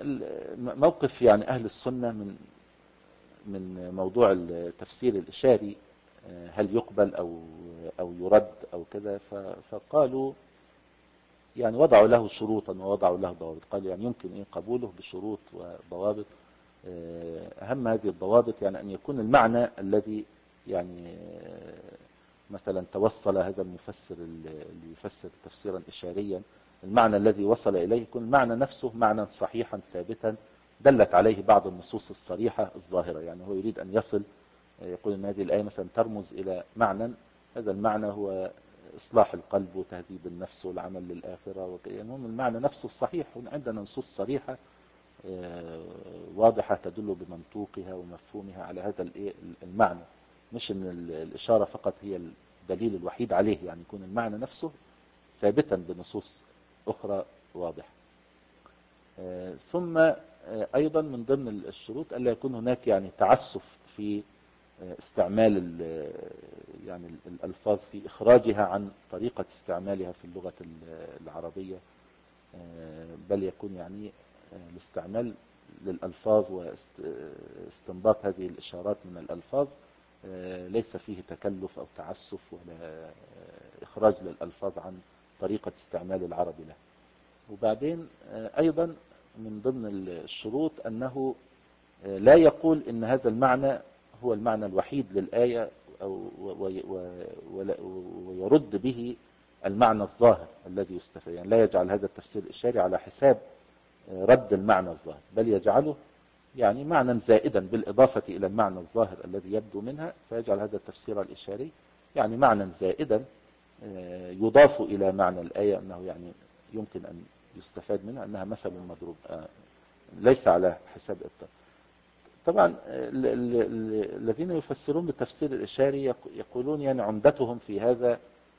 موقف يعني أهل السنة من من موضوع التفسير الإشاري هل يقبل أو أو يرد أو كذا. فقالوا يعني وضعوا له شروطا ووضعوا له ضوابط. قالوا يعني يمكن إيه قبوله بشروط وضوابط. أهم هذه الضوابط يعني أن يكون المعنى الذي يعني مثلا توصل هذا المفسر اللي يفسر تفسيرا إشاريا، المعنى الذي وصل إليه يكون المعنى نفسه معنى صحيحا ثابتا دلت عليه بعض النصوص الصريحة الظاهرة. يعني هو يريد أن يصل، يقول أن هذه الآية مثلا ترمز إلى معنى، هذا المعنى هو إصلاح القلب وتهذيب النفس والعمل للآخرة. يعني المهم المعنى نفسه الصحيح، عندنا نصوص صريحة واضحة تدل بمنطوقها ومفهومها على هذا المعنى، مش أن الإشارة فقط هي الدليل الوحيد عليه. يعني يكون المعنى نفسه ثابتا بنصوص أخرى واضحة. ثم أيضا من ضمن الشروط ألا يكون هناك يعني تعسف في استعمال يعني الألفاظ في إخراجها عن طريقة استعمالها في اللغة العربية، بل يكون يعني الاستعمال للألفاظ واستنباط هذه الإشارات من الألفاظ ليس فيه تكلف أو تعسف ولا إخراج للألفاظ عن طريقة استعمال العرب له. وبعدين أيضا من ضمن الشروط أنه لا يقول إن هذا المعنى هو المعنى الوحيد للآية أو ويرد به المعنى الظاهر الذي يستفاد. يعني لا يجعل هذا التفسير الإشاري على حساب رد المعنى الظاهر، بل يجعله يعني معنى زائدا بالإضافة إلى المعنى الظاهر الذي يبدو منها، فيجعل هذا التفسير الإشاري يعني معنى زائدا يضاف إلى معنى الآية، أنه يعني يمكن أن يستفاد منها أنها مثل مضروب، ليس على حساب الطرف. طبعا الذين يفسرون بالتفسير الإشاري يقولون يعني عمدتهم في هذا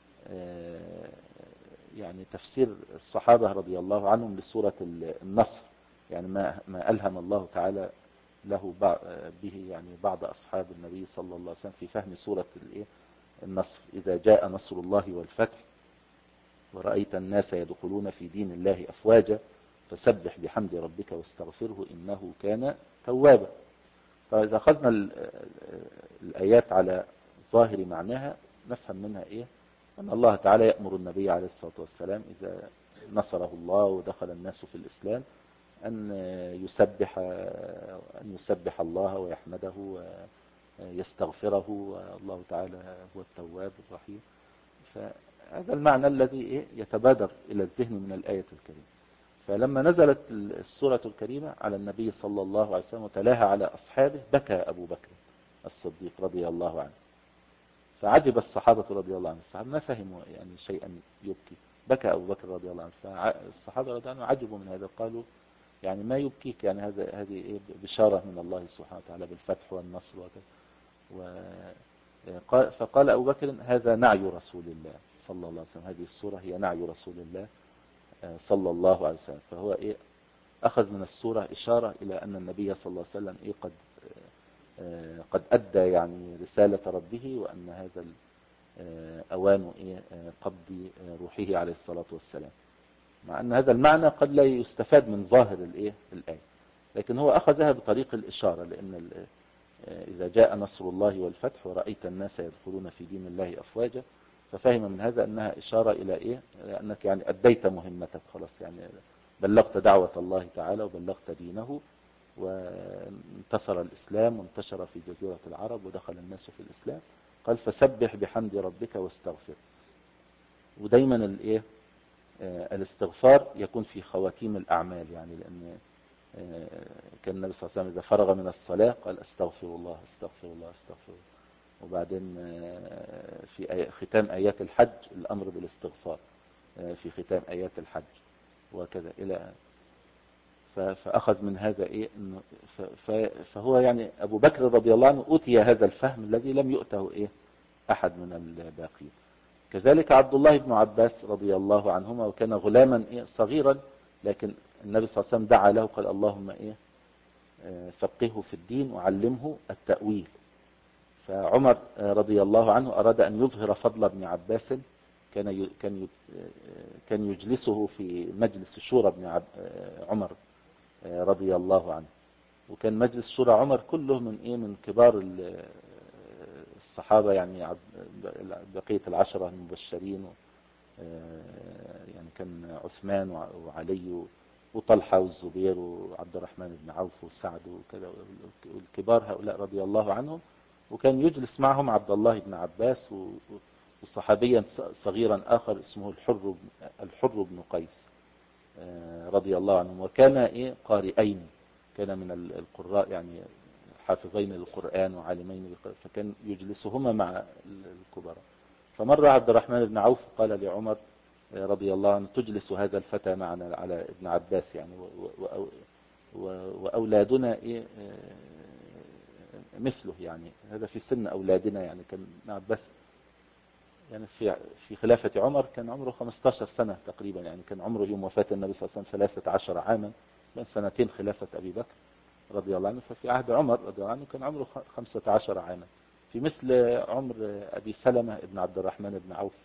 يعني تفسير الصحابة رضي الله عنهم لسورة النصر، يعني ما ما ألهم الله تعالى له به يعني بعض أصحاب النبي صلى الله عليه وسلم في فهم سورة النصر. إذا جاء نصر الله والفتح ورأيت الناس يدخلون في دين الله أفواجا فسبح بحمد ربك واستغفره إنه كان توابا. فإذا أخذنا الآيات على ظاهر معناها نفهم منها إيه؟ أن الله تعالى يأمر النبي عليه الصلاة والسلام إذا نصره الله ودخل الناس في الإسلام أن يسبح أن يسبح الله ويحمده ويستغفره، والله تعالى هو التواب الرحيم. فهذا المعنى الذي يتبادر إلى الذهن من الآية الكريمة. فلما نزلت السورة الكريمة على النبي صلى الله عليه وسلم وتلاها على أصحابه بكى أبو بكر الصديق رضي الله عنه، فعجب الصحابة رضي الله عنهم. الصحابة ما فهموا يعني شيئا يبكي، بكى أبو بكر رضي الله عنه. فالصحابة رضي الله عنهم عجبوا من هذا، قالوا يعني ما يبكيك؟ يعني هذا هذه بشارة من الله سبحانه وتعالى بالفتح والنصر وكذا. فقال أبو بكر هذا نعي رسول الله صلى الله عليه وسلم، هذه السورة هي نعي رسول الله صلى الله عليه وسلم. فهو إيه أخذ من السورة إشارة إلى أن النبي صلى الله عليه وسلم إيه قد قد أدى يعني رسالة ربه، وأن هذا أوان إيه قبض روحه عليه الصلاة والسلام. مع أن هذا المعنى قد لا يستفاد من ظاهر الإيه الآية، لكن هو أخذها بطريق الإشارة، لأن إذا جاء نصر الله والفتح ورأيت الناس يدخلون في دين الله أفواجا، ففهم من هذا أنها إشارة إلى إيه؟ أنك يعني أديت مهمتك خلاص، يعني بلغت دعوة الله تعالى وبلغت دينه، وانتصر الإسلام وانتشر في جزيرة العرب ودخل الناس في الإسلام. قال فسبح بحمد ربك واستغفر. ودايما الإيه الاستغفار يكون في خواتيم الأعمال، يعني لأن كان النبي صلى الله عليه وسلم إذا فرغ من الصلاة قال استغفر الله استغفر الله استغفر الله. وبعدين في ختام آيات الحج الأمر بالاستغفار في ختام آيات الحج وكذا إلى. فأخذ من هذا إيه فهو يعني أبو بكر رضي الله عنه أوتي هذا الفهم الذي لم يؤته إيه أحد من الباقين. كذلك عبد الله بن عباس رضي الله عنهما، وكان غلاما إيه صغيرا، لكن النبي صلى الله عليه وسلم دعا له قال اللهم إيه فقهه في الدين وعلمه التأويل. فعمر رضي الله عنه أراد أن يظهر فضل ابن عباس، كان كان كان يجلسه في مجلس شورى ابن عمر رضي الله عنه، وكان مجلس شورى عمر كله من إيه من كبار الصحابة يعني بقية العشرة المبشرين، يعني كان عثمان وعلي وطلحة والزبير وعبد الرحمن بن عوف وسعد وكذا، والكبار هؤلاء رضي الله عنهم. وكان يجلس معهم عبد الله بن عباس وصحابيا صغيرا آخر اسمه الحر الحر بن قيس رضي الله عنهم، وكان إيه قارئين، كان من القراء يعني حافظين للقرآن وعالمين للقرآن، فكان يجلسهما مع الكبار. فمر عبد الرحمن بن عوف قال لعمر رضي الله عنه تجلس هذا الفتى معنا على ابن عباس يعني، وأولادنا إيه مثله، يعني هذا في سن أولادنا، يعني كان ابن عباس يعني في في خلافة عمر كان عمره خمسة عشر سنة تقريبا، يعني كان عمره يوم وفاة النبي صلى الله عليه وسلم ثلاثة عشر عاما، من سنتين خلافة أبي بكر رضي الله عنه. ففي عهد عمر رضي الله عنه كان عمره خمسة عشر عاما، في مثل عمر أبي سلمة ابن عبد الرحمن بن عوف.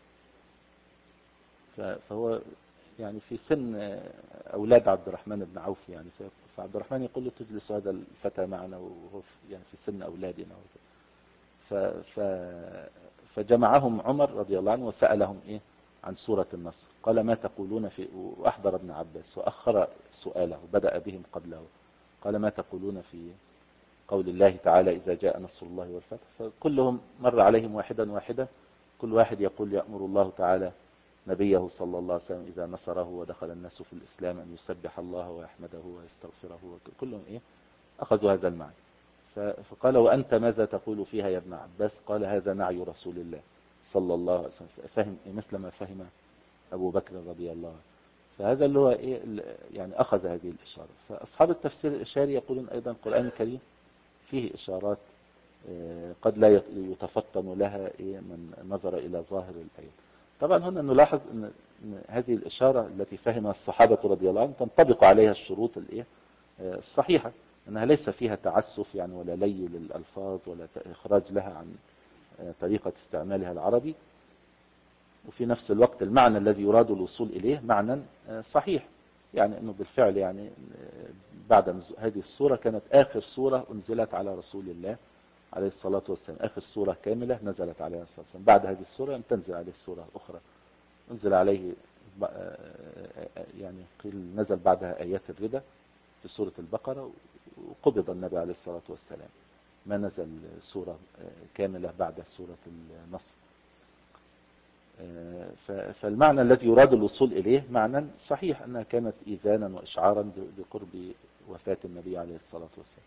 فهو يعني في سن أولاد عبد الرحمن بن عوف يعني، فعبد الرحمن يقول له تجلس هذا الفتى معنا وهو يعني في سن أولادنا. ف ف فجمعهم عمر رضي الله عنه وسألهم إيه عن سورة النصر. قال ما تقولون في، وأحضر ابن عباس وأخر سؤاله بدأ بهم قبله. قال ما تقولون في قول الله تعالى إذا جاء نصر الله والفتح. فكلهم مر عليهم واحدا واحدا، كل واحد يقول يأمر الله تعالى نبيه صلى الله عليه وسلم إذا نصره ودخل الناس في الإسلام أن يسبح الله ويحمده ويستغفره، كلهم إيه أخذوا هذا المعنى. فقال وأنت ماذا تقول فيها يا ابن عباس؟ قال هذا نعي رسول الله صلى الله عليه وسلم، فهم مثل ما فهم أبو بكر رضي الله عنه. فهذا اللي هو إيه يعني أخذ هذه الإشارة. فأصحاب التفسير الإشاري يقولون أيضا القرآن الكريم فيه إشارات قد لا يتفطن لها إيه من نظر إلى ظاهر الآية. طبعا هنا نلاحظ أن هذه الإشارة التي فهمها الصحابة رضي الله عنهم تنطبق عليها الشروط الإيه الصحيحة، أنها ليس فيها تعسف يعني ولا لي للألفاظ ولا إخراج لها عن طريقة استعمالها العربي، وفي نفس الوقت المعنى الذي يراد الوصول إليه معنى صحيح. يعني أنه بالفعل يعني بعد هذه السورة كانت آخر سورة أنزلت على رسول الله عليه الصلاة والسلام، آخر سورة كاملة نزلت عليه الصلاة والسلام. بعد هذه السورة لم تنزل عليه السورة أخرى، أنزل عليه يعني قيل نزل بعدها آيات الربا في سورة البقرة، وقبض النبي عليه الصلاة والسلام، ما نزل سورة كاملة بعد سورة النصر. فالمعنى الذي يراد الوصول إليه معنى صحيح، أنها كانت إذانا وإشعارا بقرب وفاة النبي عليه الصلاة والسلام.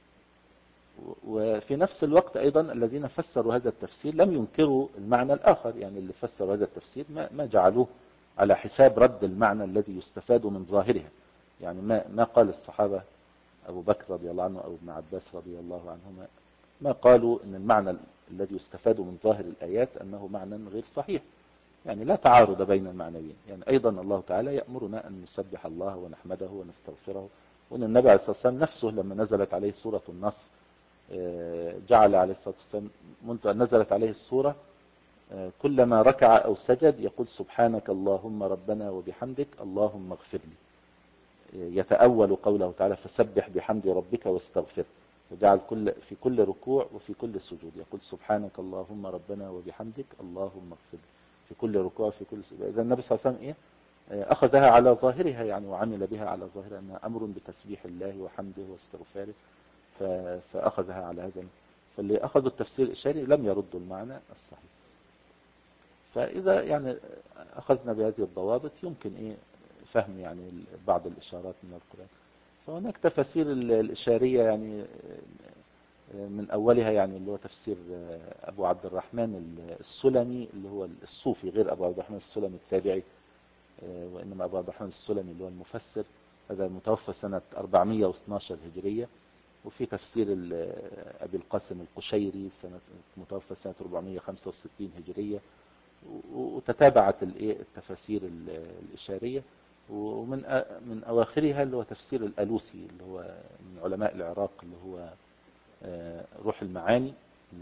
وفي نفس الوقت أيضا الذين فسروا هذا التفسير لم ينكروا المعنى الآخر، يعني اللي فسروا هذا التفسير ما جعلوه على حساب رد المعنى الذي يستفاد من ظاهرها. يعني ما ما قال الصحابة أبو بكر رضي الله عنه أو ابن عباس رضي الله عنهما ما قالوا أن المعنى الذي يستفاد من ظاهر الآيات أنه معنى غير صحيح، يعني لا تعارض بين المعنيين. يعني أيضا الله تعالى يأمرنا أن نسبح الله ونحمده ونستغفره، وأن النبي عليه الصلاة والسلام نفسه لما نزلت عليه سورة النصر جعل عليه الصلاة والسلام منذ أن نزلت عليه السورة كلما ركع أو سجد يقول سبحانك اللهم ربنا وبحمدك اللهم اغفر لي، يتأول قوله تعالى فسبح بحمد ربك واستغفر، وجعل كل في كل ركوع وفي كل سجود يقول سبحانك اللهم ربنا وبحمدك اللهم اغفر لي في كل ركوع وفي كل سجود. إذا النبي صلى الله عليه وسلم إيه أخذها على ظاهرها يعني، وعمل بها على ظاهرها أنها أمر بتسبيح الله وحمده واستغفاره، فأخذها على هذا. فاللي أخذوا التفسير الإشاري لم يردوا المعنى الصحيح. فإذا يعني أخذنا بهذه الضوابط يمكن إيه فهم يعني بعض الإشارات من القرآن. فهناك تفاسير الإشارية يعني من أولها يعني اللي هو تفسير أبو عبد الرحمن السلمي اللي هو الصوفي، غير أبو عبد الرحمن السلمي التابعي، وإنما أبو عبد الرحمن السلمي اللي هو المفسر، هذا متوفى سنة أربعمائة واثني عشر هجرية. وفي تفسير أبي القاسم القشيري سنة متوفى سنة أربعمائة وخمسة وستين هجرية. وتتابعت التفاسير الإشارية، ومن من أواخرها اللي هو تفسير الألوسي اللي هو من علماء العراق اللي هو روح المعاني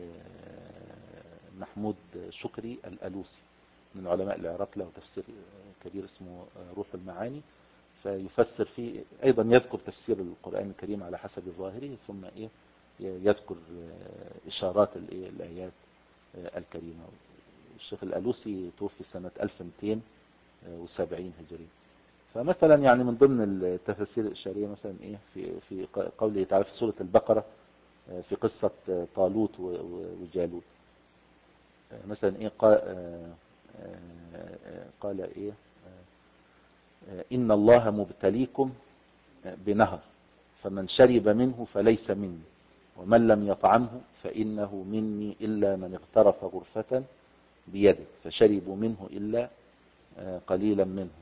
محمود شكري الألوسي، من علماء العراق له تفسير كبير اسمه روح المعاني، فيفسر فيه أيضا يذكر تفسير القرآن الكريم على حسب ظاهره، ثم إيه يذكر إشارات الآيات الكريمة. الشيخ الألوسي توفي سنة ألف ومئتين وسبعين هجري. فمثلا يعني من ضمن التفاسير الإشارية مثلا إيه في في قوله تعالى في سورة البقرة في قصة طالوت وجالوت، مثلا إيه قال, قال إيه إن الله مبتليكم بنهر فمن شرب منه فليس مني ومن لم يطعمه فإنه مني إلا من اغترف غرفة بيده فشربوا منه إلا قليلا منهم.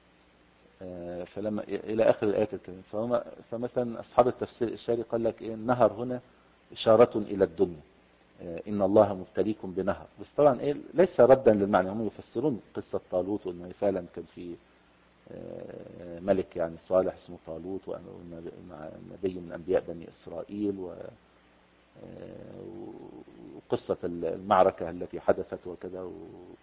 فلما إلى آخر الآيات الكريمة. فهم فمثلا أصحاب التفسير الإشاري قال لك إيه النهر هنا إشارة إلى الدنيا، إن الله مبتليكم بنهر، بس طبعا إيه ليس ردا للمعنى، هم يفسرون قصة طالوت وأنه فعلا كان في ملك يعني صالح اسمه طالوت ونبي من أنبياء بني إسرائيل، وقصة المعركة التي حدثت وكذا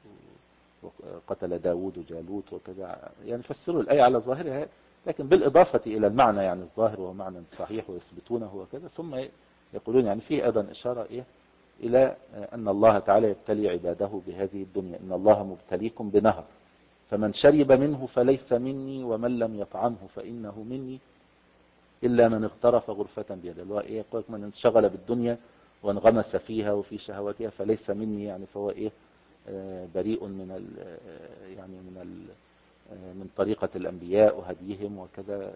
وقتل داود وجالوت وكذا، يعني فسروا الآية على ظاهرها، لكن بالإضافة إلى المعنى يعني الظاهر وهو معنى صحيح ويثبتونه وكذا، ثم يقولون يعني فيه أيضا إشارة إيه إلى أن الله تعالى يبتلي عباده بهذه الدنيا، إن الله مبتليكم بنهر فمن شرب منه فليس مني ومن لم يطعمه فإنه مني إلا من اغترف غرفة بيده، اللي هو إيه يقول من انشغل بالدنيا وانغمس فيها وفي شهواتها فليس مني، يعني فهو إيه بريء من ال يعني من ال من طريقة الأنبياء وهديهم وكذا،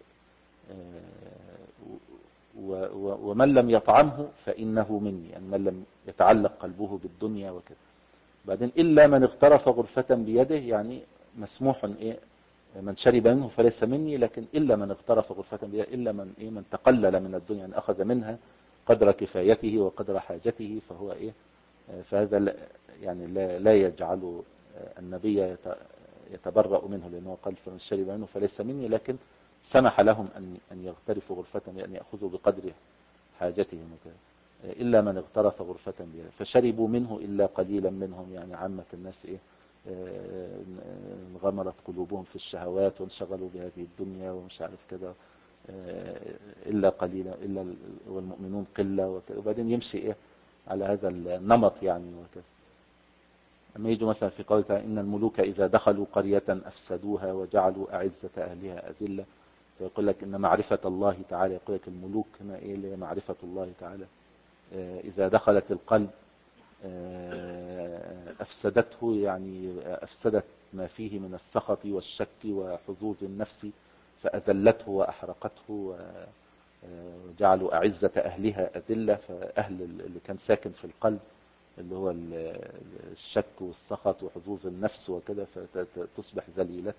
ومن لم يطعمه فإنه مني، يعني من لم يتعلق قلبه بالدنيا وكذا. بعدين إلا من اغترف غرفة بيده، يعني مسموح إيه من شرب منه فليس مني، لكن إلا من اغترف غرفة بيده، إلا من إيه من تقلل من الدنيا، يعني أخذ منها قدر كفايته وقدر حاجته، فهو إيه فهذا يعني لا, لا يجعل النبي يتبرأ منه، لأنه قال فمن شرب منه فليس مني، لكن سمح لهم أن أن يغترفوا غرفة بأن يأخذوا بقدر حاجتهم وكذا. إلا من اغترف غرفة بها فشربوا منه إلا قليلا منهم، يعني عامة الناس إيه انغمرت قلوبهم في الشهوات وانشغلوا بهذه الدنيا ومش عارف كذا، إلا قليلا إلا والمؤمنون قلة، وبعدين يمشي إيه على هذا النمط يعني وكذا. لما يجوا مثلا في قوله تعالى إن الملوك إذا دخلوا قرية أفسدوها وجعلوا أعزة أهلها أذلة، فيقول لك إن معرفة الله تعالى، يقول لك الملوك هنا إيه اللي معرفة الله تعالى إذا دخلت القلب أفسدته، يعني أفسدت ما فيه من السخط والشك وحظوظ النفس فأذلته وأحرقته وجعلوا أعزة أهلها أذلة، فأهل اللي كان ساكن في القلب اللي هو الشك والسخط وحظوظ النفس وكذا فتصبح ذليلة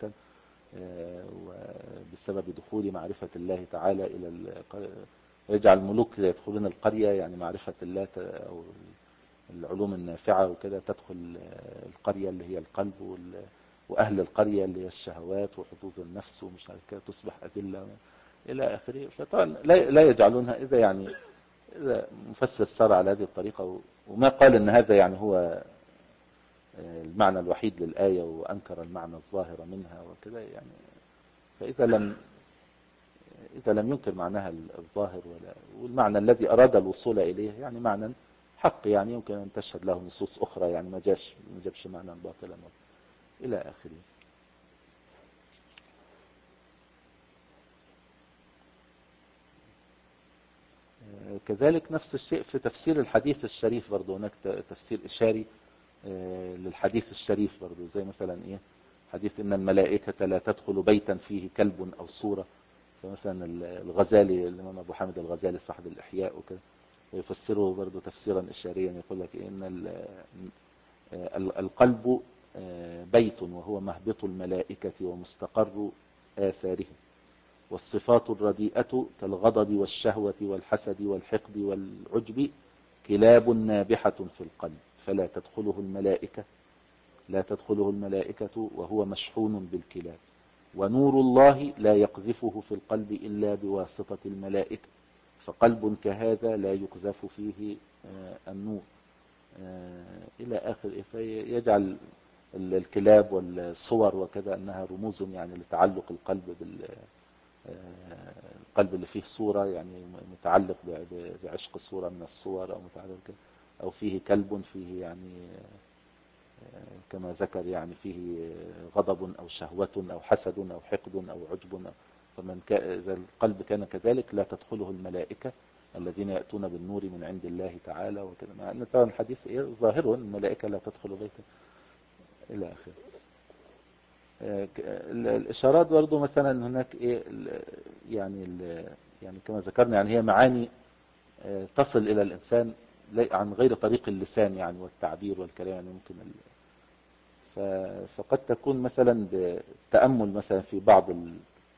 بسبب دخول معرفة الله تعالى إلى يجعل الملوك يدخلون القرية، يعني معرفة الله أو العلوم النافعة وكذا تدخل القرية اللي هي القلب، وأهل القرية اللي هي الشهوات وحظوظ النفس ومش عارف كده تصبح أذلة إلى آخره. فطبعا لا يجعلونها، إذا يعني إذا مفسر سار على هذه الطريقة وما قال إن هذا يعني هو المعنى الوحيد للآية وأنكر المعنى الظاهر منها وكذا، يعني فإذا لم إذا لم ينكر معناها الظاهر ولا والمعنى الذي أراد الوصول إليه يعني معنى حق، يعني يمكن أن تشهد له نصوص أخرى، يعني ما جاش ما جابش معنى باطلا إلى آخره. كذلك نفس الشيء في تفسير الحديث الشريف برضو، هناك تفسير إشاري للحديث الشريف برضو، زي مثلا إيه حديث إن الملائكة لا تدخل بيتا فيه كلب أو صورة، فمثلا الغزالي الإمام أبو حامد الغزالي صاحب الإحياء وكذا ويفسره برضو تفسيرا إشاريا، يقول لك إن القلب بيت وهو مهبط الملائكة ومستقر آثارهم، والصفات الرديئة كالغضب والشهوة والحسد والحقد والعجب كلاب نابحة في القلب فلا تدخله الملائكة لا تدخله الملائكة وهو مشحون بالكلاب، ونور الله لا يقذفه في القلب إلا بواسطة الملائكة، فقلب كهذا لا يقذف فيه النور إلى آخر. فيجعل الكلاب والصور وكذا أنها رموز يعني لتعلق القلب بال القلب اللي فيه صورة، يعني متعلق بعشق صورة من الصور أو متعلق أو فيه كلب، فيه يعني كما ذكر يعني فيه غضب أو شهوة أو حسد أو حقد أو عجب، فمن إذا القلب كان كذلك لا تدخله الملائكة الذين يأتون بالنور من عند الله تعالى وكذا. مع أن طبعا الحديث إيه ظاهره الملائكة لا تدخل بيته إلى آخره. الإشارات برضو مثلا هناك إيه يعني يعني كما ذكرنا يعني هي معاني تصل إلى الإنسان عن غير طريق اللسان يعني والتعبير والكلام يعني ممكن. فقد تكون مثلا بالتأمل مثلا في بعض ال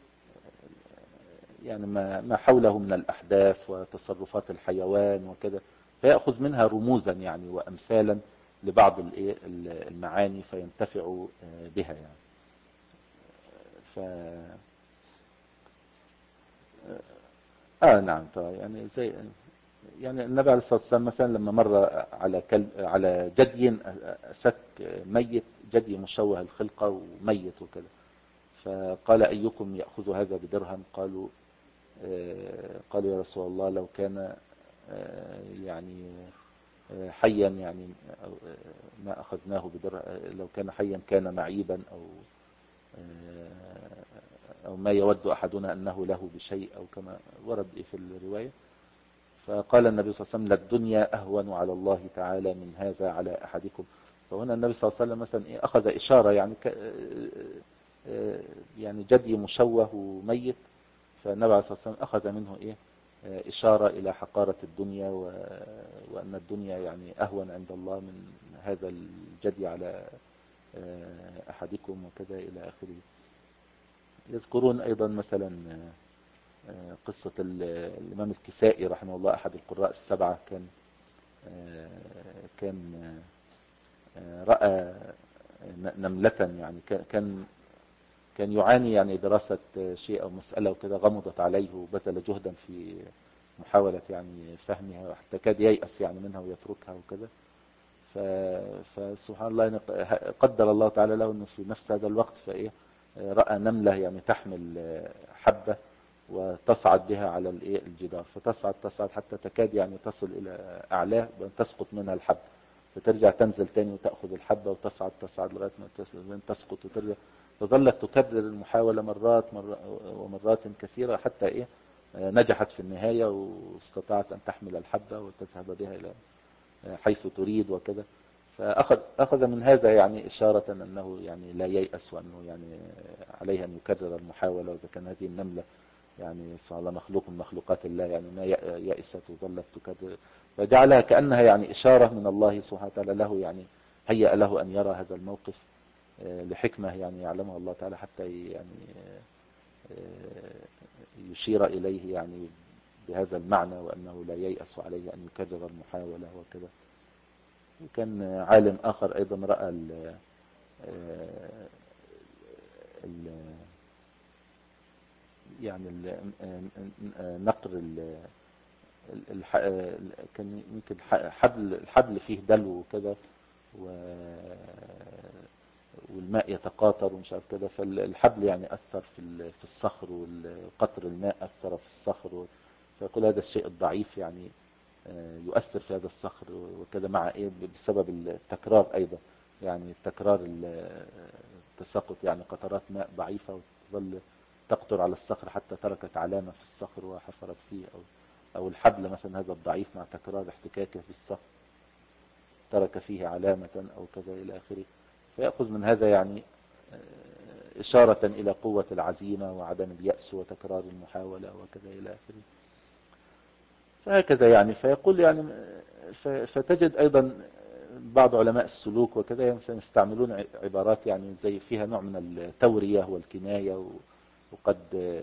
يعني ما ما حوله من الأحداث وتصرفات الحيوان وكذا، فيأخذ منها رموزا يعني وأمثالا لبعض المعاني فينتفع بها يعني. ف آه نعم يعني زي يعني النبي عليه الصلاة والسلام مثلا لما مر على كلب على جدي أسك ميت، جدي مشوه الخلقة وميت وكذا، فقال أيكم يأخذ هذا بدرهم؟ قالوا قالوا يا رسول الله لو كان يعني حيا يعني ما أخذناه بدرهم، لو كان حيا كان معيبا أو أو ما يود أحدنا أنه له بشيء أو كما ورد في الرواية. فقال النبي صلى الله عليه وسلم للدنيا أهون على الله تعالى من هذا على أحدكم. فهنا النبي صلى الله عليه وسلم مثلا إيه أخذ إشارة يعني يعني جدي مشوه وميت، فالنبي عليه الصلاة والسلام أخذ منه إيه إشارة إلى حقارة الدنيا وأن الدنيا يعني أهون عند الله من هذا الجدي على أحدكم وكذا إلى آخره. يذكرون أيضا مثلا قصة الإمام الكسائي رحمه الله أحد القراء السبعة، كان كان رأى نملة يعني كان كان يعاني يعني دراسة شيء أو مسألة وكذا، غمضت عليه وبذل جهدا في محاولة يعني فهمها وحتى كاد ييأس يعني منها ويتركها وكذا. فسبحان الله قدر الله تعالى له أنه في نفس هذا الوقت فإيه رأى نملة يعني تحمل حبة وتصعد بها على الجدار، فتصعد تصعد حتى تكاد يعني تصل إلى أعلاه وتسقط منها الحبة، فترجع تنزل تاني وتأخذ الحبة وتصعد تصعد لغاية ما تسقط وترجع. فظلت تكرر المحاولة مرات ومرات كثيرة حتى إيه نجحت في النهاية واستطاعت أن تحمل الحبة وتذهب بها إلى حيث تريد وكذا. فأخذ أخذ من هذا يعني إشارة أنه يعني لا ييأس وأنه يعني عليه أن يكرر المحاولة، وإذا كان هذه النملة يعني صار مخلوق من مخلوقات الله يعني ما يأست وظلت تكرر، فجعلها كأنها يعني إشارة من الله سبحانه وتعالى له، يعني هيأ له أن يرى هذا الموقف لحكمة يعني يعلمها الله تعالى حتى يعني يشير إليه يعني بهذا المعنى وأنه لا ييأس عليه أن يكرر المحاولة وكذا. وكان عالم آخر أيضا رأى ال ال يعني ال نقر ال كان يمكن حبل الحبل فيه دلو وكذا والماء يتقاطر ومش عارف كذا، فالحبل يعني أثر في في الصخر والقطر الماء أثر في الصخر، فيقول هذا الشيء الضعيف يعني يؤثر في هذا الصخر وكذا، مع إيه بسبب التكرار أيضا يعني تكرار التساقط يعني قطرات ماء ضعيفة وتظل تقطر على الصخر حتى تركت علامة في الصخر وحفرت فيه، أو أو الحبل مثلا هذا الضعيف مع تكرار احتكاكه في الصخر ترك فيه علامة أو كذا إلى آخره. فيأخذ من هذا يعني إشارة إلى قوة العزيمة وعدم اليأس وتكرار المحاولة وكذا إلى آخره. فهكذا يعني فيقول يعني فتجد أيضا بعض علماء السلوك وكذا يستعملون عبارات يعني زي فيها نوع من التورية والكناية، وقد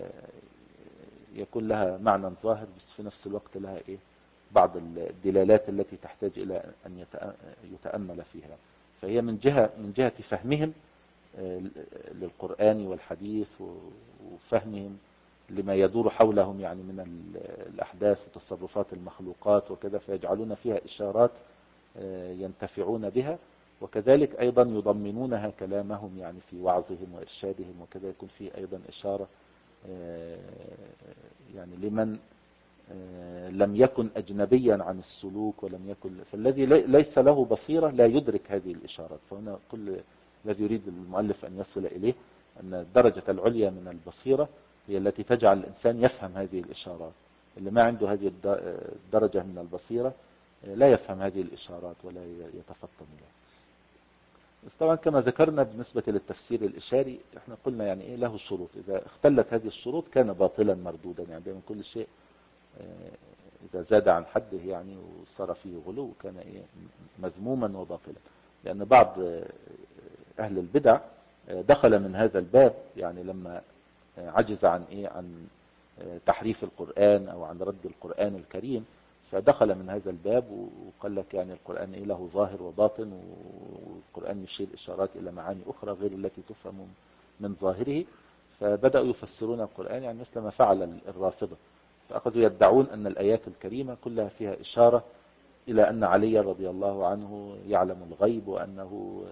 يكون لها معنى ظاهر بس في نفس الوقت لها إيه بعض الدلالات التي تحتاج إلى أن يتأمل فيها. فهي من جهة من جهة فهمهم للقرآن والحديث وفهمهم لما يدور حولهم يعني من الأحداث وتصرفات المخلوقات وكذا، فيجعلون فيها إشارات ينتفعون بها، وكذلك أيضا يضمنونها كلامهم يعني في وعظهم وإرشادهم وكذا، يكون فيه أيضا إشارة يعني لمن لم يكن أجنبيا عن السلوك ولم يكن، فالذي ليس له بصيرة لا يدرك هذه الإشارات. فهنا كل الذي يريد المؤلف أن يصل إليه أن الدرجة العليا من البصيرة هي التي تجعل الإنسان يفهم هذه الإشارات. اللي ما عنده هذه الدرجة من البصيرة لا يفهم هذه الإشارات ولا يتفطن لها. بس طبعا كما ذكرنا بالنسبة للتفسير الإشاري احنا قلنا يعني ايه له شروط، إذا اختلت هذه الشروط كان باطلا مردودا، يعني دائما كل شيء إذا زاد عن حده يعني وصار فيه غلو كان إيه مذموما وباطلا. لأن بعض أهل البدع دخل من هذا الباب، يعني لما عجز عن إيه عن تحريف القرآن أو عن رد القرآن الكريم، فدخل من هذا الباب وقال لك يعني القرآن إيه له ظاهر وباطن، والقرآن يشير إشارات إلى معاني أخرى غير التي تفهم من ظاهره. فبدأوا يفسرون القرآن يعني مثل ما فعل الرافضة، فأخذوا يدعون أن الآيات الكريمة كلها فيها إشارة إلى أن علي رضي الله عنه يعلم الغيب، وأنه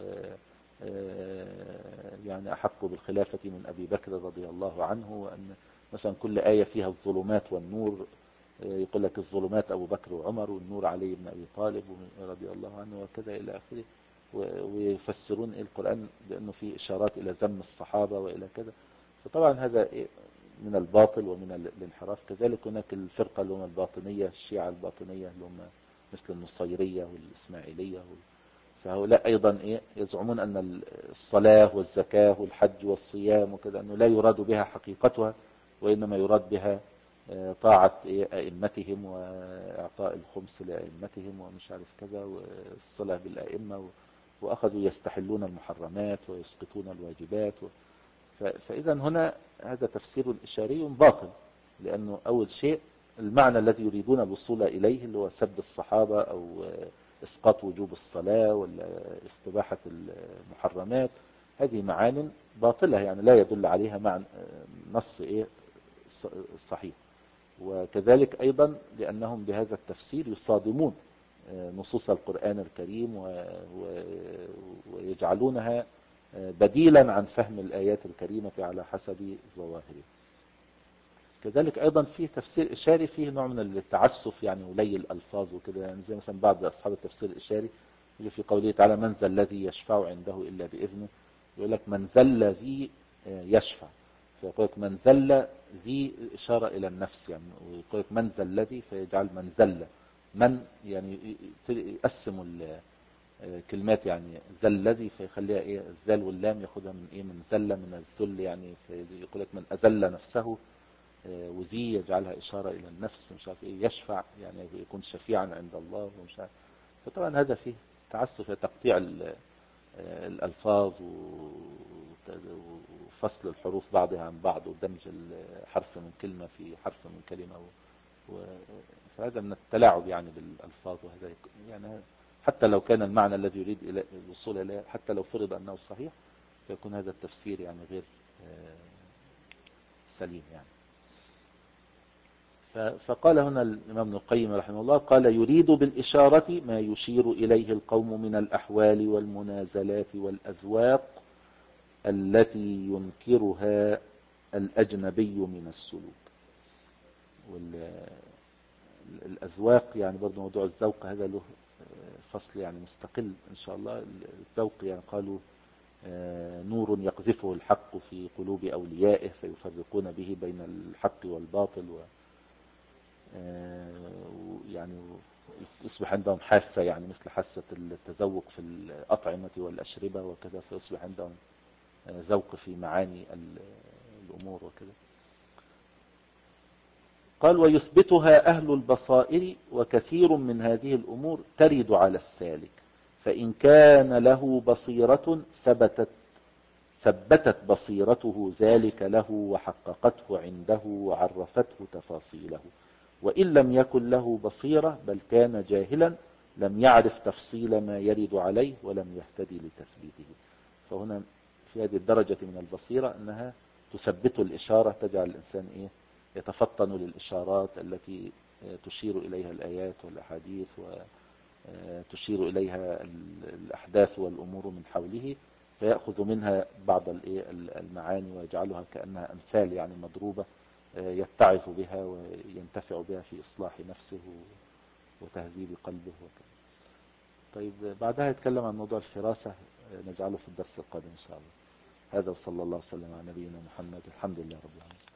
يعني أحق بالخلافة من أبي بكر رضي الله عنه، وأن مثلا كل آية فيها الظلمات والنور، يقول لك الظلمات أبو بكر وعمر والنور علي بن أبي طالب رضي الله عنه وكذا إلى آخره. ويفسرون القرآن بأنه فيه إشارات إلى ذم الصحابة وإلى كذا. فطبعا هذا من الباطل ومن الانحراف. كذلك هناك الفرقة اللي هم الباطنية، الشيعة الباطنية اللي هم مثل النصيرية والإسماعيلية، فهؤلاء أيضا إيه يزعمون أن الصلاة والزكاة والحج والصيام وكذا أنه لا يراد بها حقيقتها، وإنما يراد بها طاعة أئمتهم وإعطاء الخمس لأئمتهم ومش عارف كذا والصلاة بالأئمة، وأخذوا يستحلون المحرمات ويسقطون الواجبات. فإذا هنا هذا تفسير إشاري باطل، لأنه أول شيء المعنى الذي يريدون الوصول إليه اللي هو سب الصحابة أو إسقاط وجوب الصلاة ولا استباحة المحرمات، هذه معان باطلة يعني لا يدل عليها معنى نص إيه صحيح. وكذلك أيضا لأنهم بهذا التفسير يصادمون نصوص القرآن الكريم ويجعلونها بديلا عن فهم الآيات الكريمة على حسب ظواهرها. كذلك أيضا فيه تفسير إشاري فيه نوع من التعسف يعني ولي الألفاظ وكده، يعني زي مثلا بعض أصحاب التفسير الإشاري يجي في قوله تعالى من ذا الذي يشفع عنده إلا بإذنه، يقول لك من ذا الذي يشفع، فيقول لك من ذل ذي إشارة إلى النفس يعني، ويقول لك من ذا الذي فيجعل من ذل من يعني يقسم كلمات يعني ذا الذي فيخليها ايه الذال واللام ياخدها من ايه من ذل من الذل يعني، فيقول لك من أذل نفسه، وذي يجعلها إشارة إلى النفس مش عارف ايه، يشفع يعني يكون شفيعا عند الله ومش عارف. فطبعا هذا فيه تعسف تقطيع الألفاظ وفصل الحروف بعضها عن بعض ودمج الحرف من كلمة في حرف من كلمة و... فهذا من التلاعب يعني بالألفاظ. وهذا يعني حتى لو كان المعنى الذي يريد إلى الوصول إليه حتى لو فرض أنه صحيح فيكون هذا التفسير يعني غير سليم يعني. فقال هنا الإمام ابن القيم رحمه الله قال يريد بالإشارة ما يشير إليه القوم من الأحوال والمنازلات والأذواق التي ينكرها الأجنبي من السلوك. والأذواق يعني برضو موضوع الذوق هذا له فصل يعني مستقل إن شاء الله. الذوق يعني قالوا نور يقذفه الحق في قلوب أوليائه فيفرقون به بين الحق والباطل و يعني يصبح عندهم حاسة يعني مثل حاسة التذوق في الأطعمة والأشربة وكذا، فيصبح عندهم ذوق في معاني الأمور وكذا. قال ويثبتها أهل البصائر وكثير من هذه الأمور ترد على السالك، فإن كان له بصيرة ثبتت ثبتت بصيرته ذلك له وحققته عنده وعرفته تفاصيله، وإن لم يكن له بصيرة بل كان جاهلا لم يعرف تفصيل ما يرد عليه ولم يهتدي لتثبيته. فهنا في هذه الدرجة من البصيرة أنها تثبت الإشارة، تجعل الإنسان إيه يتفطن للإشارات التي تشير إليها الآيات والأحاديث وتشير إليها الأحداث والأمور من حوله، فيأخذ منها بعض المعاني ويجعلها كأنها أمثال يعني مضروبة يتعظ بها وينتفع بها في إصلاح نفسه وتهذيب قلبه وكذا. طيب بعدها يتكلم عن موضوع الفراسة، نجعله في الدرس القادم إن شاء الله. هذا وصلى الله وسلم على نبينا محمد، الحمد لله رب العالمين.